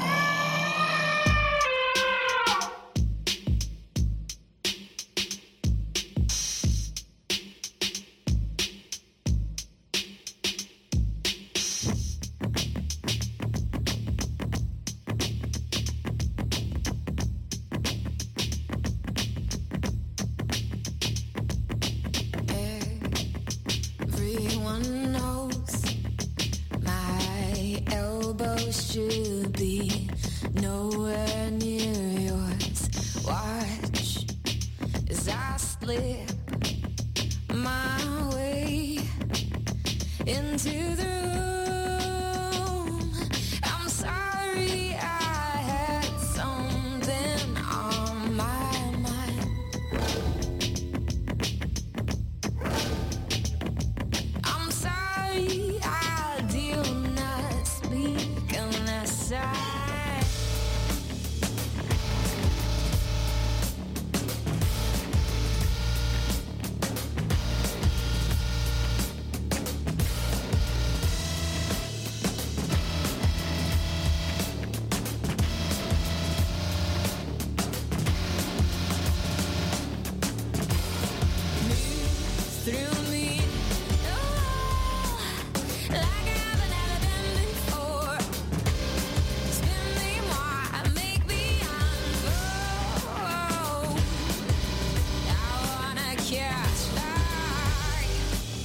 Everyone knows my elbows should be nowhere near yours. Watch as I slip my way into the room. I'm sorry I had something on my mind. I'm sorry I do not speak unless I through me. Oh, like I've never been before. Spin me more, make me unfold. I wanna catch light.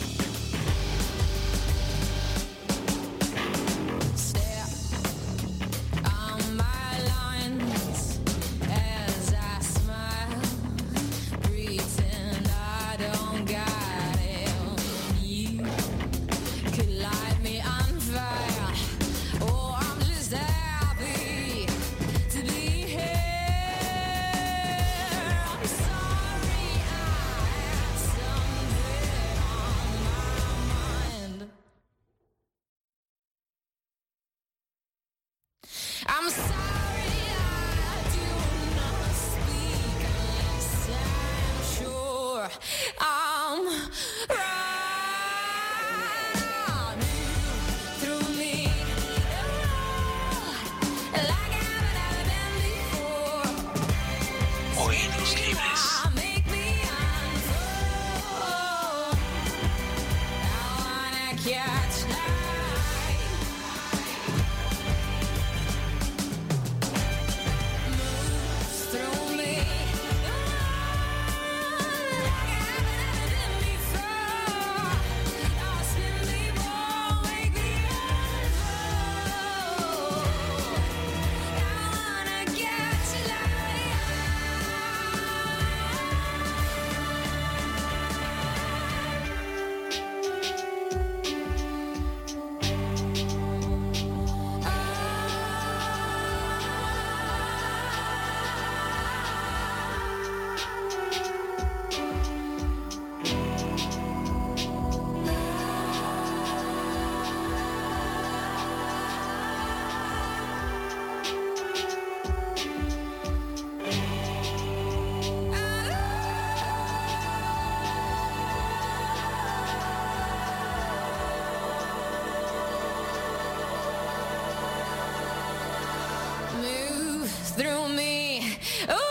Step on my lines as I smile, pretend I don't got it. You could light me on fire. Oh, I'm just happy to be here. I'm sorry I had something on my mind. I'm sorry I do not speak unless I'm sure I'm right. Move through me, oh, like I've never been before. Oídos libres. Make me unfold. I wanna catch light. Moves through me, like I've never been before. Oh, spin me more, make me unfold. I wanna catch light. Move through me. Oh,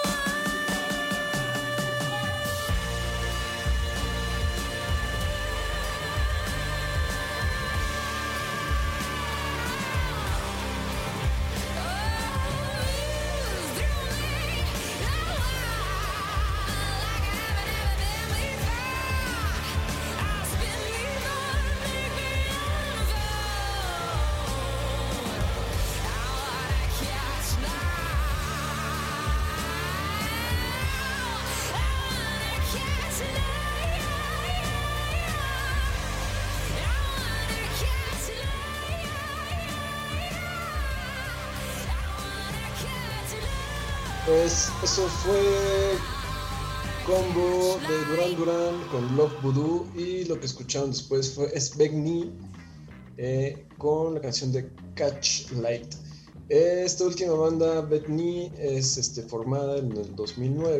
Pues eso fue combo de Duran Duran con Love Voodoo, y lo que escucharon después fue es Begni eh, con la canción de Catch Light. Esta última banda, Begni, es este, formada en el dos mil nueve,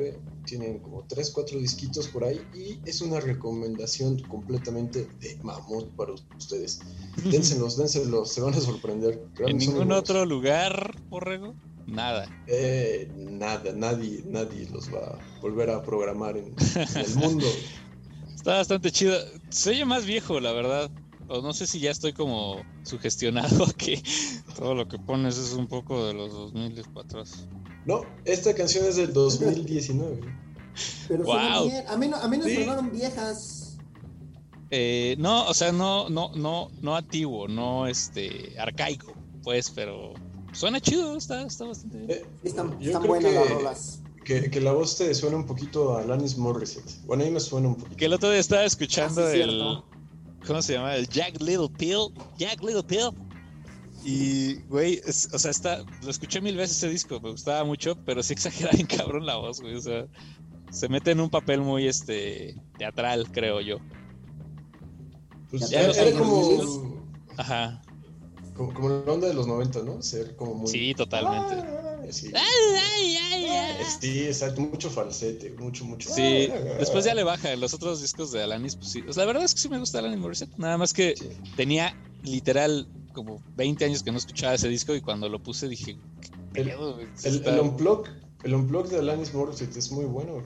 tienen como tres, cuatro disquitos por ahí y es una recomendación completamente de Mamut para ustedes. Dénselos, dénselos, se van a sorprender. ¿En ningún otro lugar, Borrego? Nada. Eh, nada, nadie, nadie los va a volver a programar en, en el mundo. Está bastante chido. Se oye más viejo, la verdad. O no sé si ya estoy como sugestionado que todo lo que pones es un poco de los dos mil cuatro. No, esta canción es del dos mil diecinueve. Pero Wow. suenan bien. A mí no, a mí no Sí. sonaron viejas. Eh, no, o sea, no, no, no, no antiguo, no este arcaico, pues, pero suena chido, está, está bastante bien. Eh, Están, yo están creo buenas que, las rolas. que, que la voz te suena un poquito a Alanis Morissette. Bueno, a mí me suena un poquito. Que el otro día estaba escuchando Ah, sí, el, cierto. ¿cómo se llama? El Jack Little Pill, Jack Little Pill. Y, güey, es- o sea, está, lo escuché mil veces ese disco, me gustaba mucho, pero sí exagera bien cabrón la voz, güey, o sea, se mete en un papel muy, este, teatral, creo yo. Pues Ya era, los era años como, Ajá, como, como la onda de los noventa, ¿no? Ser como muy... sí, totalmente. Ah, sí. Ay, ay, ay. Sí, exacto, mucho falsete, mucho, mucho. Sí, Ah, después ya le baja. En los otros discos de Alanis, pues sí. O sea, la verdad es que sí me gusta Alanis Morissette. Nada más que Sí. tenía literal como veinte años que no escuchaba ese disco y cuando lo puse dije, ¿qué El- pedo, güey? Sí El, está- el unplug, el unplug de Alanis Morissette es muy bueno.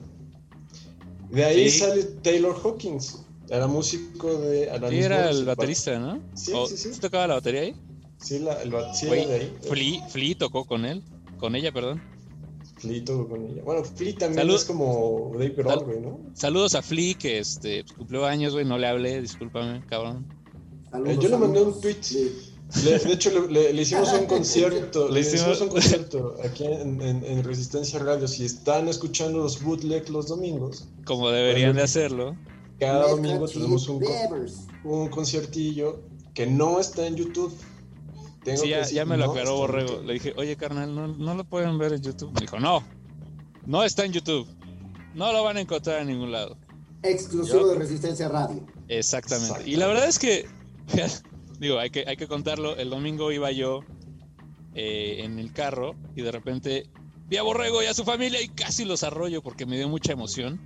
De ahí Sí. sale Taylor Hawkins, era músico de Alanis Sí, era el Morissette. baterista, ¿no? Sí, ¿O sí, sí. tocaba la batería ahí? Sí, la, el, ba- sí Güey, era de ahí. Flea, Flea tocó con él, con ella, perdón. Flea tocó con ella. Bueno, Flea también Salud. es como Dave Grohl, Sal- güey, ¿no? Saludos a Flea, que este pues, cumplió años, güey, no le hablé, discúlpame, cabrón. Saludos, Eh, yo le mandé un saludos. tweet. Sí. Le- de hecho, le, le- le hicimos un concierto. Le Le hicimos hicimos- un concierto aquí en, en- en Resistencia Radio. Si están escuchando los bootleg los domingos, Como deberían de hacerlo. cada Red domingo Hot tenemos Chili un, co- Peppers. un conciertillo que no está en YouTube. Tengo Sí, que ya, decir, ya me lo no aclaró está en Borrego. YouTube. Le dije, oye, carnal, no, no lo pueden ver en YouTube. Me dijo, no, no está en YouTube. No lo van a encontrar en ningún lado. Exclusivo Yo- de Resistencia Radio. Exactamente. Exacto. Y la verdad es que, digo, hay que, hay que contarlo. El domingo iba yo eh, en el carro y de repente vi a Borrego y a su familia y casi los arrollo porque me dio mucha emoción.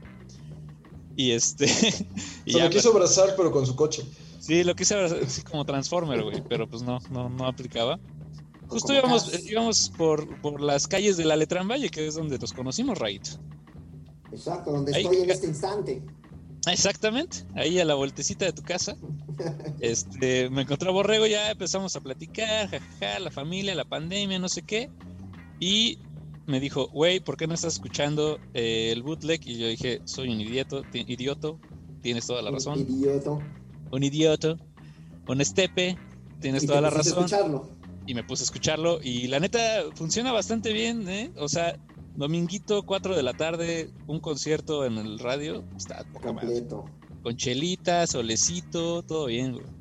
Y este. y Se ya me quiso abrazar, pero con su coche. Sí, lo quise abrazar, así como Transformer, güey, pero pues no, no, no aplicaba. Justo como íbamos, Cars. íbamos por, por las calles de la Letrán Valle, que es donde nos conocimos, Raid. Exacto, donde Ahí- estoy en este instante. Exactamente, ahí a la vueltecita de tu casa. Este, me encontré a Borrego, ya empezamos a platicar, jajaja, la familia, la pandemia, no sé qué. Y me dijo, güey, ¿por qué no estás escuchando eh, el bootleg? Y yo dije, soy un idioto, ti- idioto, tienes toda la razón. Idiota. Un idioto, un estepe, tienes Y toda te la pusiste a razón. escucharlo. Y me puse a escucharlo y la neta funciona bastante bien, ¿eh? O sea, dominguito, cuatro de la tarde, un concierto en el radio, está poca madre. Completo. Con chelita, solecito, todo bien, güey.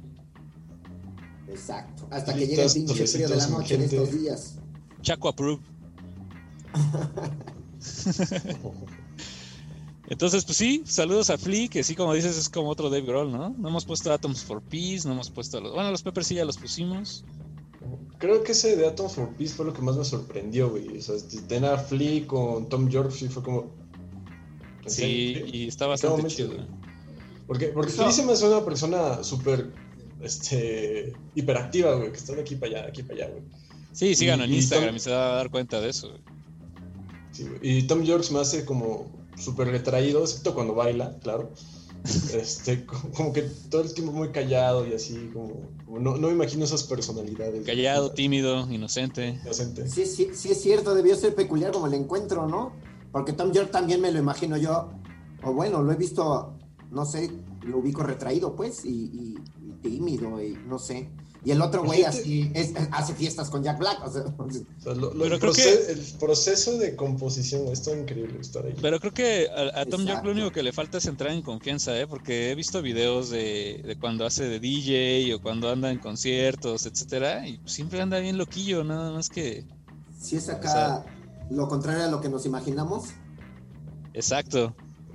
Exacto. Hasta que Chelitas, llegue el pinche frío de la solecitos, noche de gente. estos días. Chaco approve. Entonces, pues sí, saludos a Flea, que sí, como dices, es como otro Dave Grohl, ¿no? No hemos puesto Atoms for Peace, no hemos puesto los... Bueno, los Peppers sí ya los pusimos. Creo que ese de Atoms for Peace fue lo que más me sorprendió, güey. O sea, tener a Flea con Tom York sí fue como... ¿en Sí, serio? y está ¿En qué bastante momento, chido. güey? Porque, porque Eso- Flea se me hace una persona súper, este, hiperactiva, güey, que está de aquí para allá, de aquí para allá, güey. Sí, síganlo en Y- y Instagram Tom- y se va a dar cuenta de eso, güey. Sí, güey. Y Tom York se me hace como súper retraído, excepto cuando baila, claro. Este, como, como que todo el tiempo muy callado y así, como, como no, no me imagino esas personalidades. Callado, tímido, inocente. Inocente. Sí, sí, sí es cierto, debió ser peculiar como el encuentro, ¿no? Porque Tom York también me lo imagino yo, o bueno, lo he visto, no sé, lo ubico retraído, pues, y, y- y tímido, y no sé. Y el otro güey Fíjate- así es- hace fiestas con Jack Black, o sea, O sea, lo- lo- Pero el, creo proce- que- el proceso de composición es tan increíble estar ahí. Pero creo que a, a Tom York Exacto. lo único que le falta es entrar en confianza, ¿eh? Porque he visto videos de, de cuando hace de D J o cuando anda en conciertos, etcétera, y siempre anda bien loquillo, nada más que... si es acá O sea- lo contrario a lo que nos imaginamos. Exacto.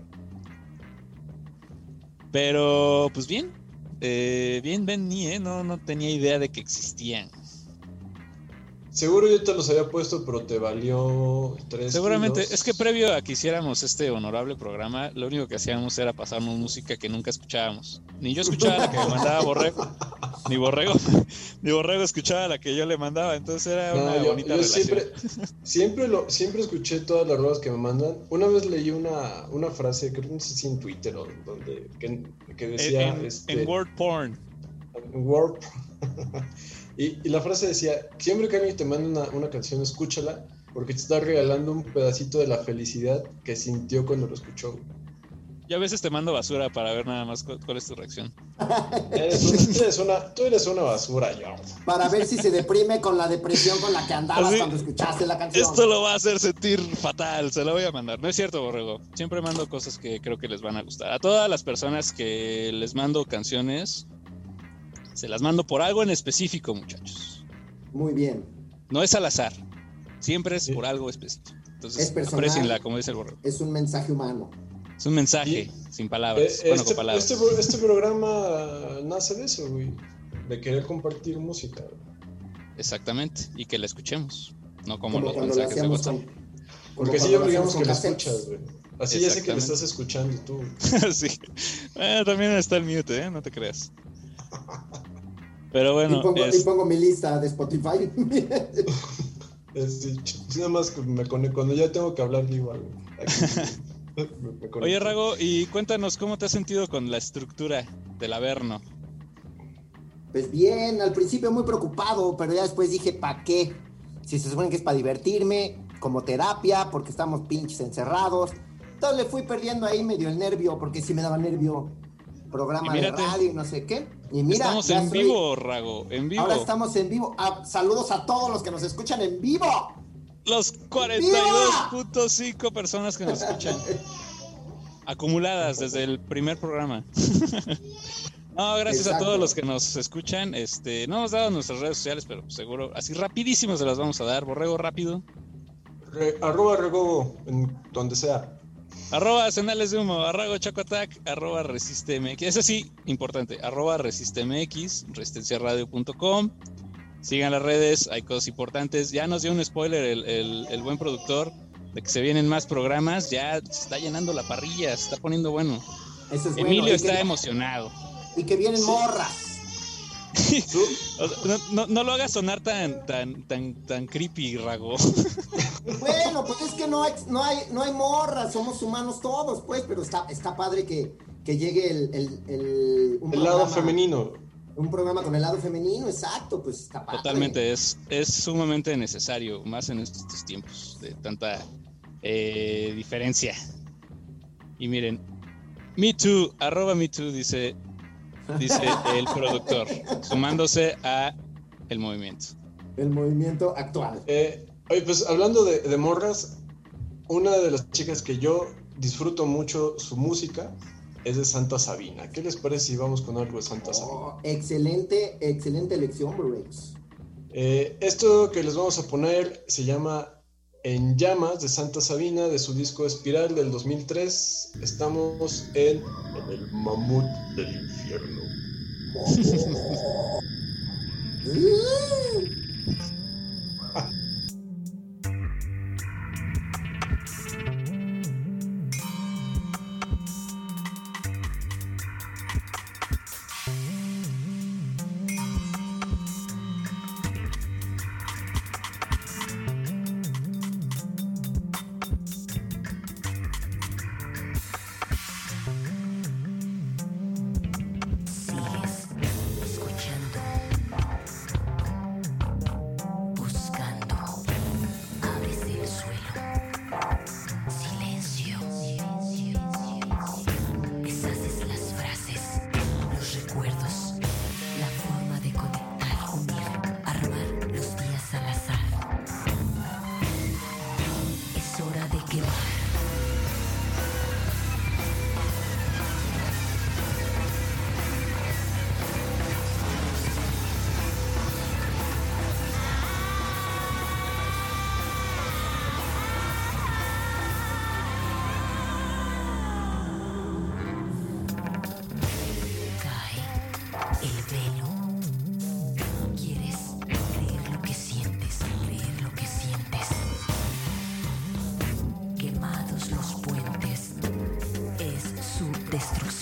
Pero, pues bien, eh, bien, Ben Ni, ¿eh? No, no tenía idea de que existían. Seguro yo te los había puesto, pero te valió tres Seguramente, kilos. es que previo a que hiciéramos este honorable programa, lo único que hacíamos era pasarnos música que nunca escuchábamos. Ni yo escuchaba la que me mandaba Borrego, ni Borrego, ni Borrego escuchaba la que yo le mandaba, entonces era No, una yo, bonita yo relación. siempre, siempre, lo, siempre escuché todas las rolas que me mandan. Una vez leí una, una frase, creo que no sé si en Twitter o donde, que, que decía... En, en, este, en word porn. En word y, y la frase decía, siempre que alguien te manda una, una canción, escúchala, porque te está regalando un pedacito de la felicidad que sintió cuando lo escuchó. Yo a veces te mando basura para ver nada más cu- cuál es tu reacción. Eres una, tú, eres una, tú eres una basura, George. Para ver si se deprime con la depresión con la que andabas Así, cuando escuchaste la canción. Esto lo va a hacer sentir fatal, se lo voy a mandar. No es cierto, Borrego. Siempre mando cosas que creo que les van a gustar. A todas las personas que les mando canciones, se las mando por algo en específico, muchachos. Muy bien. No es al azar. Siempre es Sí. por algo específico. Es Entonces, personal. aprecienla, como dice el Borrego. Es un mensaje humano. Es un mensaje, sin palabras. Eh, bueno, este, con palabras. este, pro- este programa nace de eso, güey. De querer compartir música. Exactamente. Y que la escuchemos. No como, Como los cuando lo mensajes de hacíamos WhatsApp. con... como Porque así cuando ya lo digamos hacíamos que lo con cassettes. escuchas, güey. Así ya sé que lo Exactamente. estás escuchando tú. Sí. Eh, también está el mute, ¿eh? No te creas. Pero bueno, y, pongo, es- y pongo mi lista de Spotify. Es, sí, ch- nada más que me conecto. Cuando ya tengo que hablar, digo algo. Aquí, me- me conecto. Oye, Rago, y cuéntanos cómo te has sentido con la estructura del Averno. Pues bien, al principio muy preocupado, pero ya después dije, ¿para qué? Si se supone que es para divertirme, como terapia, porque estamos pinches encerrados. Entonces le fui perdiendo ahí medio el nervio, porque sí me daba nervio. Programa Y de mírate. radio y no sé qué. Y mira, Estamos ya en soy- vivo, Rago, en vivo. Ahora estamos en vivo. Ah, saludos a todos los que nos escuchan en vivo. Los cuarenta y dos punto cinco personas que nos escuchan. Acumuladas desde el primer programa. No, gracias Exacto. a todos los que nos escuchan. Este, no hemos dado nuestras redes sociales, pero seguro, así rapidísimo se las vamos a dar. Borrego, rápido. Re- arroba Regogo, en donde sea. Arroba Senales de Humo, arroba Chacoatac, arroba ResisteMX. Eso sí, importante, arroba ResisteMX, resistencia radio punto com. Sigan las redes, hay cosas importantes. Ya nos dio un spoiler el, el, el buen productor de que se vienen más programas. Ya se está llenando la parrilla, se está poniendo bueno. Eso es bueno. Emilio Y está que- emocionado. Y que vienen morras. O sea, no, no, no lo hagas sonar tan, tan, tan, tan creepy, Rago. Bueno, pues es que no hay, no hay, no hay morras, somos humanos todos, pues, pero está, está padre que, que llegue el, el, el, un El lado programa- femenino. Un programa con el lado femenino, exacto, pues está padre. Totalmente, es, es sumamente necesario, más en estos tiempos de tanta eh, diferencia. Y miren, Me Too, arroba Me Too, dice, dice el productor, sumándose a el movimiento. El movimiento actual. Eh, oye, pues hablando de, de morras, una de las chicas que yo disfruto mucho su música es de Santa Sabina. ¿Qué les parece si vamos con algo de Santa Sabina? Oh, excelente, excelente elección, Breaks. Eh, esto que les vamos a poner se llama En Llamas de Santa Sabina, de su disco Espiral del dos mil tres. Estamos en, en el mamut del infierno. Sigues escuchando, buscando.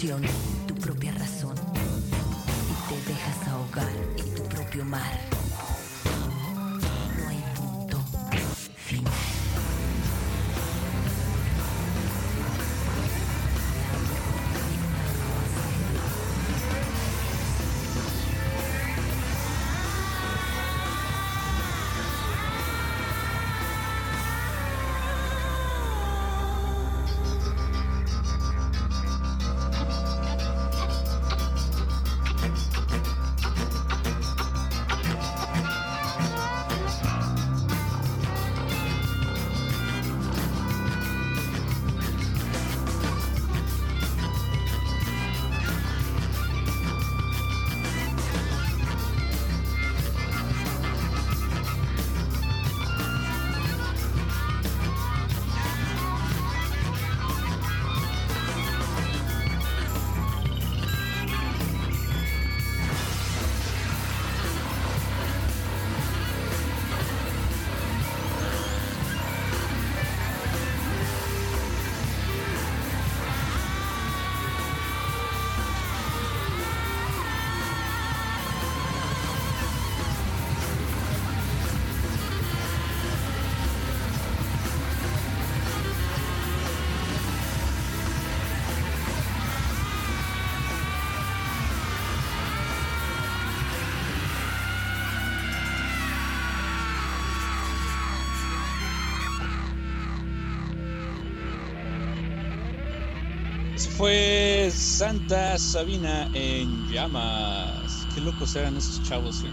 emoción, tu propia razón. Y te dejas ahogar en tu propio mar. No hay punto final. Fue Santa Sabina en llamas. Qué locos eran esos chavos, ¿eh?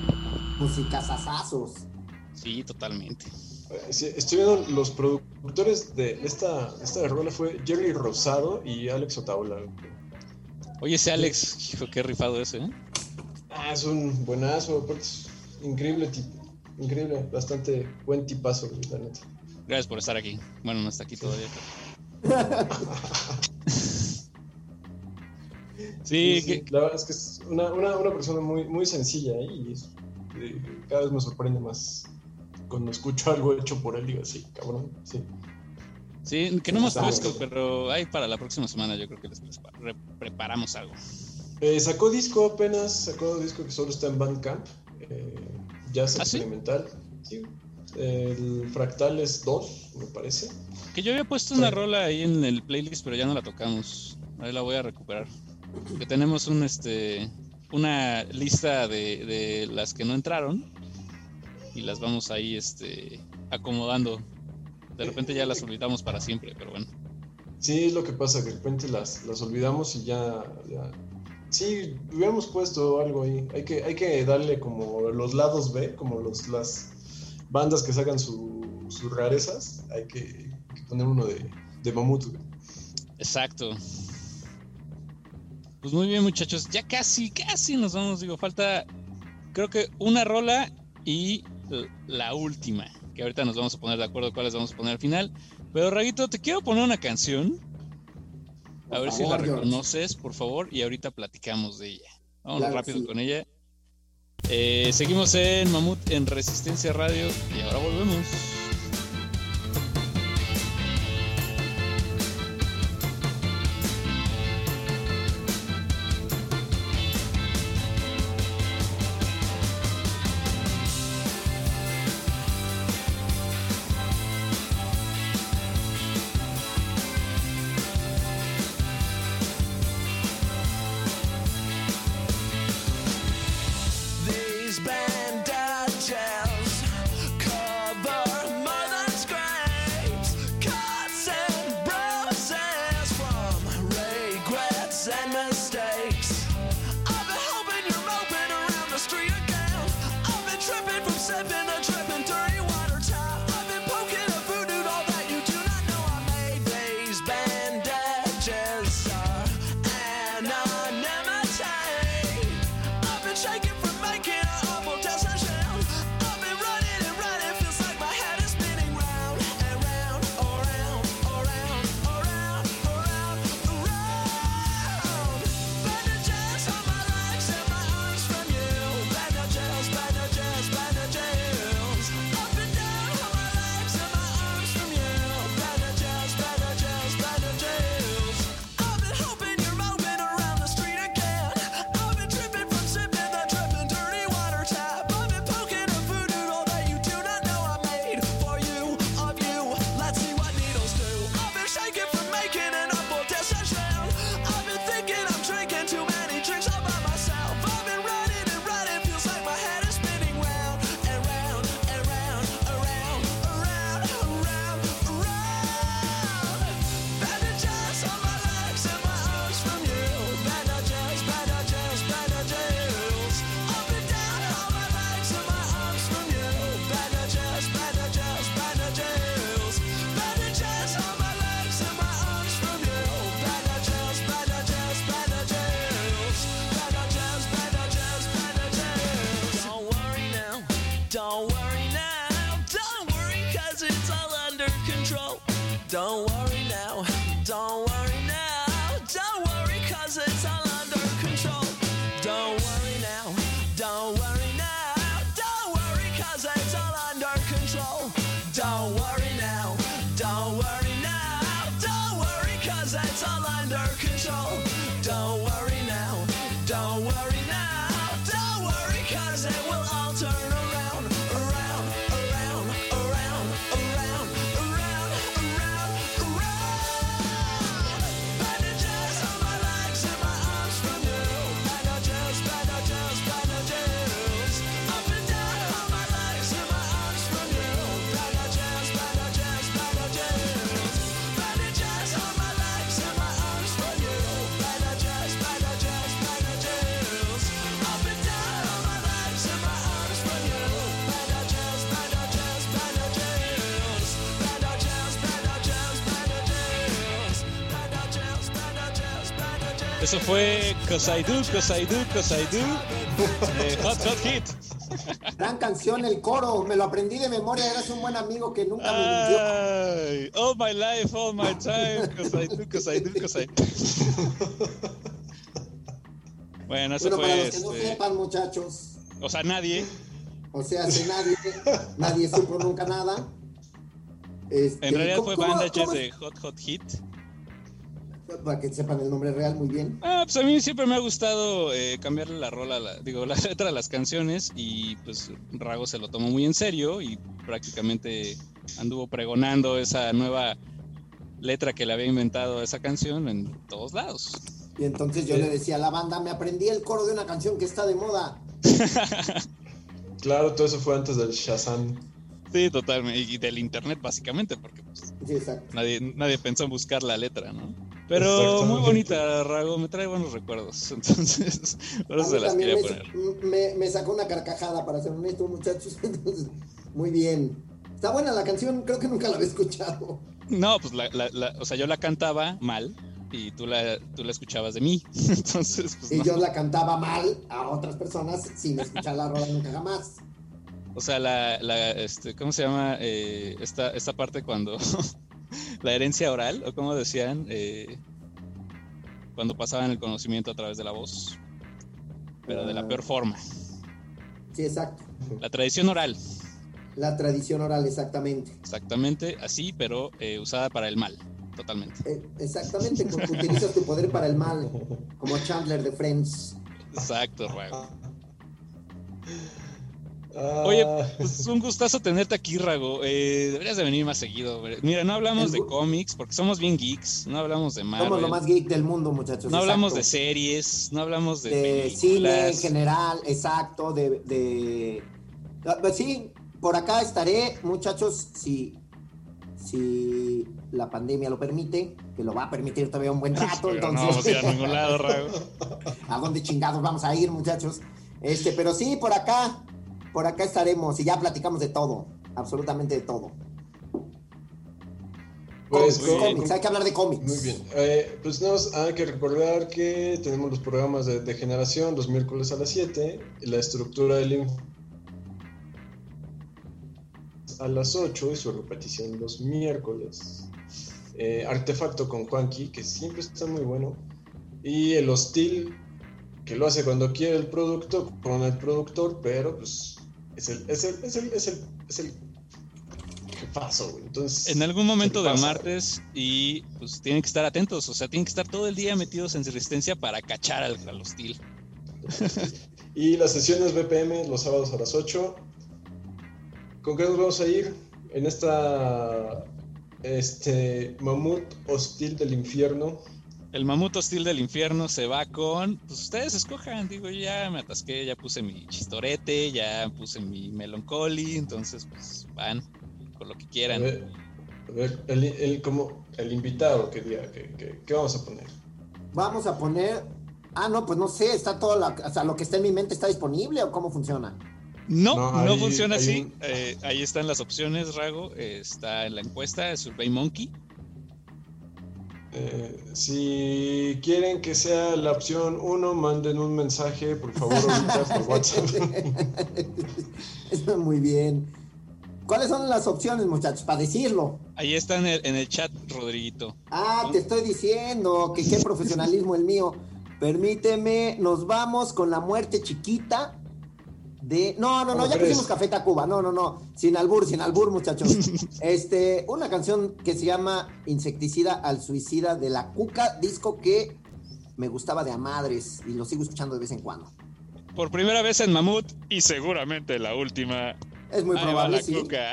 Musicazazazos. Sí, totalmente. Sí, estoy viendo los productores de esta, esta rola fue Jerry Rosado y Alex Otaola. Oye, ese Alex, hijo, qué rifado ese, ¿eh? Ah, es un buenazo, aparte es increíble tipo, increíble, bastante buen tipazo, la neta. Gracias por estar aquí. Bueno, no está aquí todavía, pero... Sí, sí, sí, que... la verdad es que es una, una, una persona muy, muy sencilla, ¿eh? Y es, eh, cada vez me sorprende más cuando escucho algo hecho por él, digo así, cabrón, sí. Sí, que no hemos puesto, pero ahí para la próxima semana yo creo que les pre preparamos algo. Eh, sacó disco apenas, sacó disco que solo está en Bandcamp, eh, jazz ¿Ah, experimental, sí? Sí, el Fractales dos, me parece. Que yo había puesto una rola ahí en el playlist, pero ya no la tocamos. Ahí la voy a recuperar. Que tenemos un este una lista de, de las que no entraron y las vamos ahí este acomodando. De repente ya las olvidamos para siempre, pero bueno. Sí, es lo que pasa, que de repente las, las olvidamos y ya, ya... Sí, hubiéramos puesto algo ahí. Hay que, hay que darle como los lados B, como los, las bandas que sacan su, sus rarezas. Hay que, hay que poner uno de, de Mamut. Exacto. Pues muy bien, muchachos. Ya casi, casi nos vamos. Digo, falta creo que una rola y la última. Que ahorita nos vamos a poner de acuerdo cuáles vamos a poner al final. Pero, Raguito, te quiero poner una canción. A ver si la reconoces, por favor. Y ahorita platicamos de ella. Vámonos claro, rápido sí. con ella. Eh, seguimos en Mamut en Resistencia Radio. Y ahora volvemos. Jazz, Don't worry now, don't worry now, don't worry cause it's all under control. Don't worry now, don't worry now, don't worry cause it's all under control. Don't worry now, don't worry now, don't worry cause it's all under control. Don't worry now, don't worry now, don't worry cause it will all turn around, around, around, around, around, around, around, around. Bandages on my legs and my arms from you. Bandages, bandages, bandages. Up and down on my legs and my arms from you. Bandages, bandages, bandages. Bandages on my legs and my arms from you. Bandages, bandages, bandages. Up and down on my legs and my arms from you. Bandages, bandages, bandages. Bandages, bandages, bandages. Bandages, bandages, bandages. Eso fue Cause I Do, Cause I Do, Cause I Do. Eh, hot, hot hit. Gran canción, el coro, me lo aprendí de memoria, eras un buen amigo que nunca me mintió. Ay, all my life, all my time, cause I do, cause I do, cause I do. Bueno, eso Bueno, fue para los que no este, sepan, muchachos, o sea, nadie. o sea, si nadie, nadie supo nunca nada. Este, En realidad ¿cómo- fue cómo- Bandages cómo- de Hot Hot Hit. Para que sepan el nombre real muy bien. Ah, pues a mí siempre me ha gustado eh, cambiarle la rola, la, digo, la letra a las canciones y pues Rago se lo tomó muy en serio y prácticamente anduvo pregonando esa nueva letra que le había inventado a esa canción en todos lados. Y entonces yo le decía a la banda, me aprendí el coro de una canción que está de moda. Claro, todo eso fue antes del Shazam. Sí, totalmente, y del internet básicamente, porque pues, Sí, exacto. nadie, nadie pensó en buscar la letra, ¿no? Pero muy bonita, Rago, me trae buenos recuerdos, entonces por A eso mí se las también quería me, poner. me, me sacó una carcajada, para ser honesto, muchachos. Entonces, muy bien. Está buena la canción, creo que nunca la había escuchado. No, pues la, la, la, o sea, yo la cantaba mal y tú la, tú la escuchabas de mí, entonces pues Y no. yo la cantaba mal a otras personas sin escuchar la rola nunca jamás. O sea, la, la, este, ¿cómo se llama? Eh, esta, esta parte cuando la herencia oral, o como decían, eh, cuando pasaban el conocimiento a través de la voz, pero de la peor forma. Sí, exacto. La tradición oral. La tradición oral, exactamente. Exactamente, así, pero eh, usada para el mal, totalmente. Eh, exactamente, cu- utilizas tu poder para el mal, como Chandler de Friends. Exacto, Rago. Ah, Oye, pues un gustazo tenerte aquí, Rago. Eh, deberías de venir más seguido. güey. Mira, no hablamos de cómics porque somos bien geeks. No hablamos de Marvel. Somos lo más geek del mundo, muchachos. No hablamos de exacto. series, no hablamos de, de cine en películas. general, exacto, de, de... Ah, pues sí, por acá estaré, muchachos, si, si la pandemia lo permite, que lo va a permitir todavía un buen rato, Pero entonces... no vamos a ir a ningún lado, Rago. ¿A dónde chingados vamos a ir, muchachos? Este, pero sí, por acá, por acá estaremos y ya platicamos de todo, absolutamente de todo. Pues, Cómics, muy bien. cómics, hay que hablar de cómics. Muy bien. Eh, pues nos hay que recordar que tenemos los programas de, de generación los miércoles a las siete, la estructura del info a las ocho y su repetición los miércoles. Eh, Artefacto con Juanqui, que siempre está muy bueno. Y el hostil, que lo hace cuando quiere el producto, con el productor, pero pues es el, es el, es el, es el, es el jefazo, güey. Entonces, En algún momento se del pasa. martes y pues tienen que estar atentos, o sea, tienen que estar todo el día metidos en resistencia para cachar al, al hostil. Y las sesiones B P M los sábados a las ocho. ¿Con qué nos vamos a ir en esta este mamut hostil del infierno? El mamut hostil del infierno se va con, pues ustedes escojan, digo, yo ya me atasqué, ya puse mi chistorete, ya puse mi melancholy, entonces pues van con lo que A quieran. ver, a ver, el, el, como el invitado que diga, que, que, ¿qué vamos a poner? Vamos a poner... Ah, no, pues no sé, está todo, la, o sea, lo que está en mi mente está disponible o cómo funciona. No, No, no ahí- funciona hay así. un- Eh, ahí están las opciones, Rago. Eh, está en la encuesta, Survey Monkey. Eh, si quieren que sea la opción uno, manden un mensaje, por favor, ahorita por WhatsApp. Está muy bien. ¿Cuáles son las opciones, muchachos, para decirlo? Ahí está en el, en el chat, Rodriguito. Ah, te estoy diciendo que qué profesionalismo el mío. Permíteme, nos vamos con La Muerte Chiquita de... No, no, no, ya pusimos Café Tacuba. No, no, no. Sin albur, sin albur, muchachos. Este, una canción que se llama Insecticida al Suicida de La Cuca, disco que me gustaba de a madres y lo sigo escuchando de vez en cuando. Por primera vez en Mamut y seguramente la última. Es muy Ahí probable, va la sí. Cuca.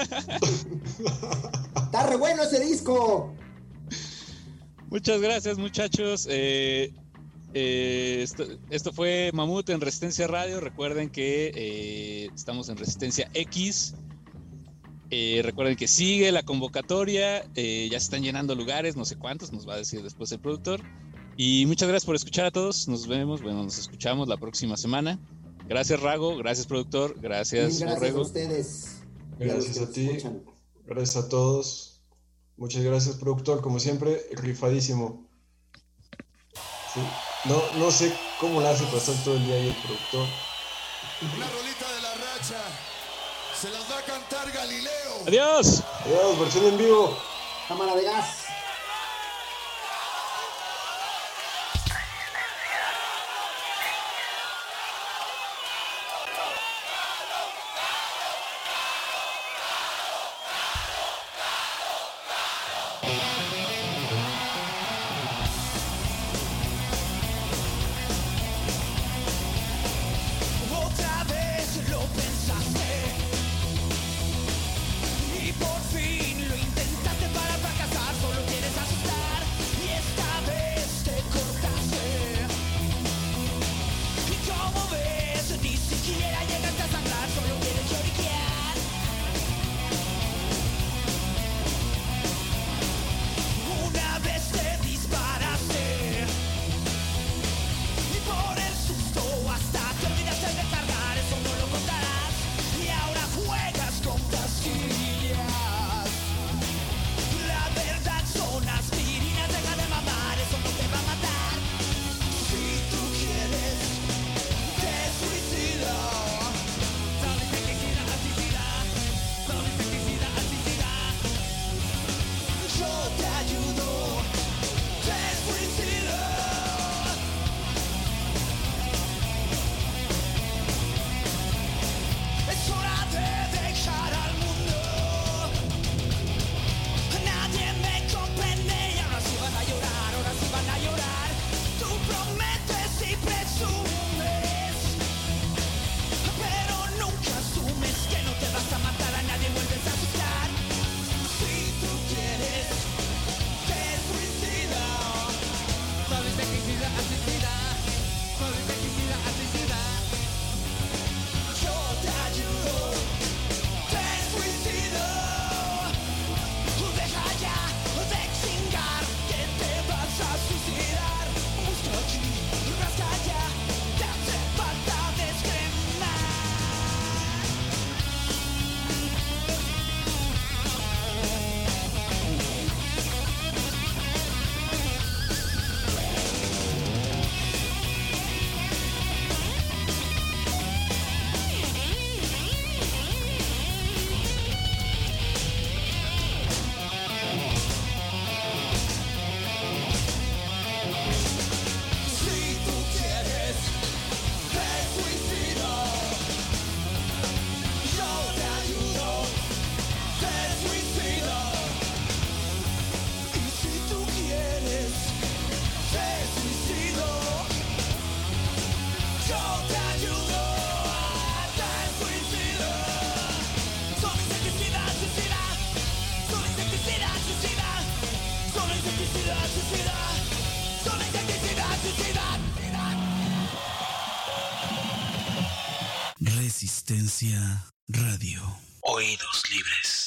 Está re bueno ese disco. Muchas gracias, muchachos. Eh, eh, esto, esto fue Mamut en Resistencia Radio. Recuerden que eh, estamos en Resistencia X. Eh, recuerden que sigue la convocatoria. Eh, ya se están llenando lugares, no sé cuántos, nos va a decir después el productor. Y muchas gracias por escuchar a todos. Nos vemos, bueno, nos escuchamos la próxima semana. Gracias, Rago. Gracias, productor. Gracias, Gracias Borrego. a ustedes. Gracias a ti. Gracias a todos. Muchas gracias, productor. Como siempre, rifadísimo. Sí. No, no sé cómo la hace pasar todo el día ahí el productor. Una rolita de La Racha. Se las va a cantar Galileo. Adiós. Adiós, versión en vivo. Cámara de gas. Otra vez lo pensaste y por fin lo intentaste para fracasar, solo quieres asustar y esta vez te cortaste. Y como ves, ni siquiera llegaste a sangrar, solo quieres lloriquear. Una vez te disparaste y por el susto hasta te olvidaste de cargar, eso no lo contarás. Y ahora juegas con pastillas. La verdad son aspirinas, deja de mamar, eso no te va a matar. Si tú quieres, te suicida. Solo insecticida, asesina. Solo insecticida, asesina. Yo te ayudo, te suicida. Es hora de dejar al mundo. Nadie me comprende y ahora sí van a llorar, ahora sí van a llorar. Tú prometes y presumes, pero nunca asumes que no te vas a matar, a nadie vuelves a asustar. Si tú quieres, te suicida. Solo insecticida, asesina. Solo insecticida, asesina. Yo te ayudo, te suicido. Deja ya de chingar, que te vas a suicidar. Busca aquí, rasca ya, te hace falta descremar. Si tú quieres, te suicido. Yo te ayudo, te suicido. Y si tú quieres, te suicido. Yo te ayudo, te suicido. Solo insecticida, suicida. Solo insecticida, suicida. Solo insecticida, suicida. Solo insecticida, suicida. Resistencia Radio. Oídos libres.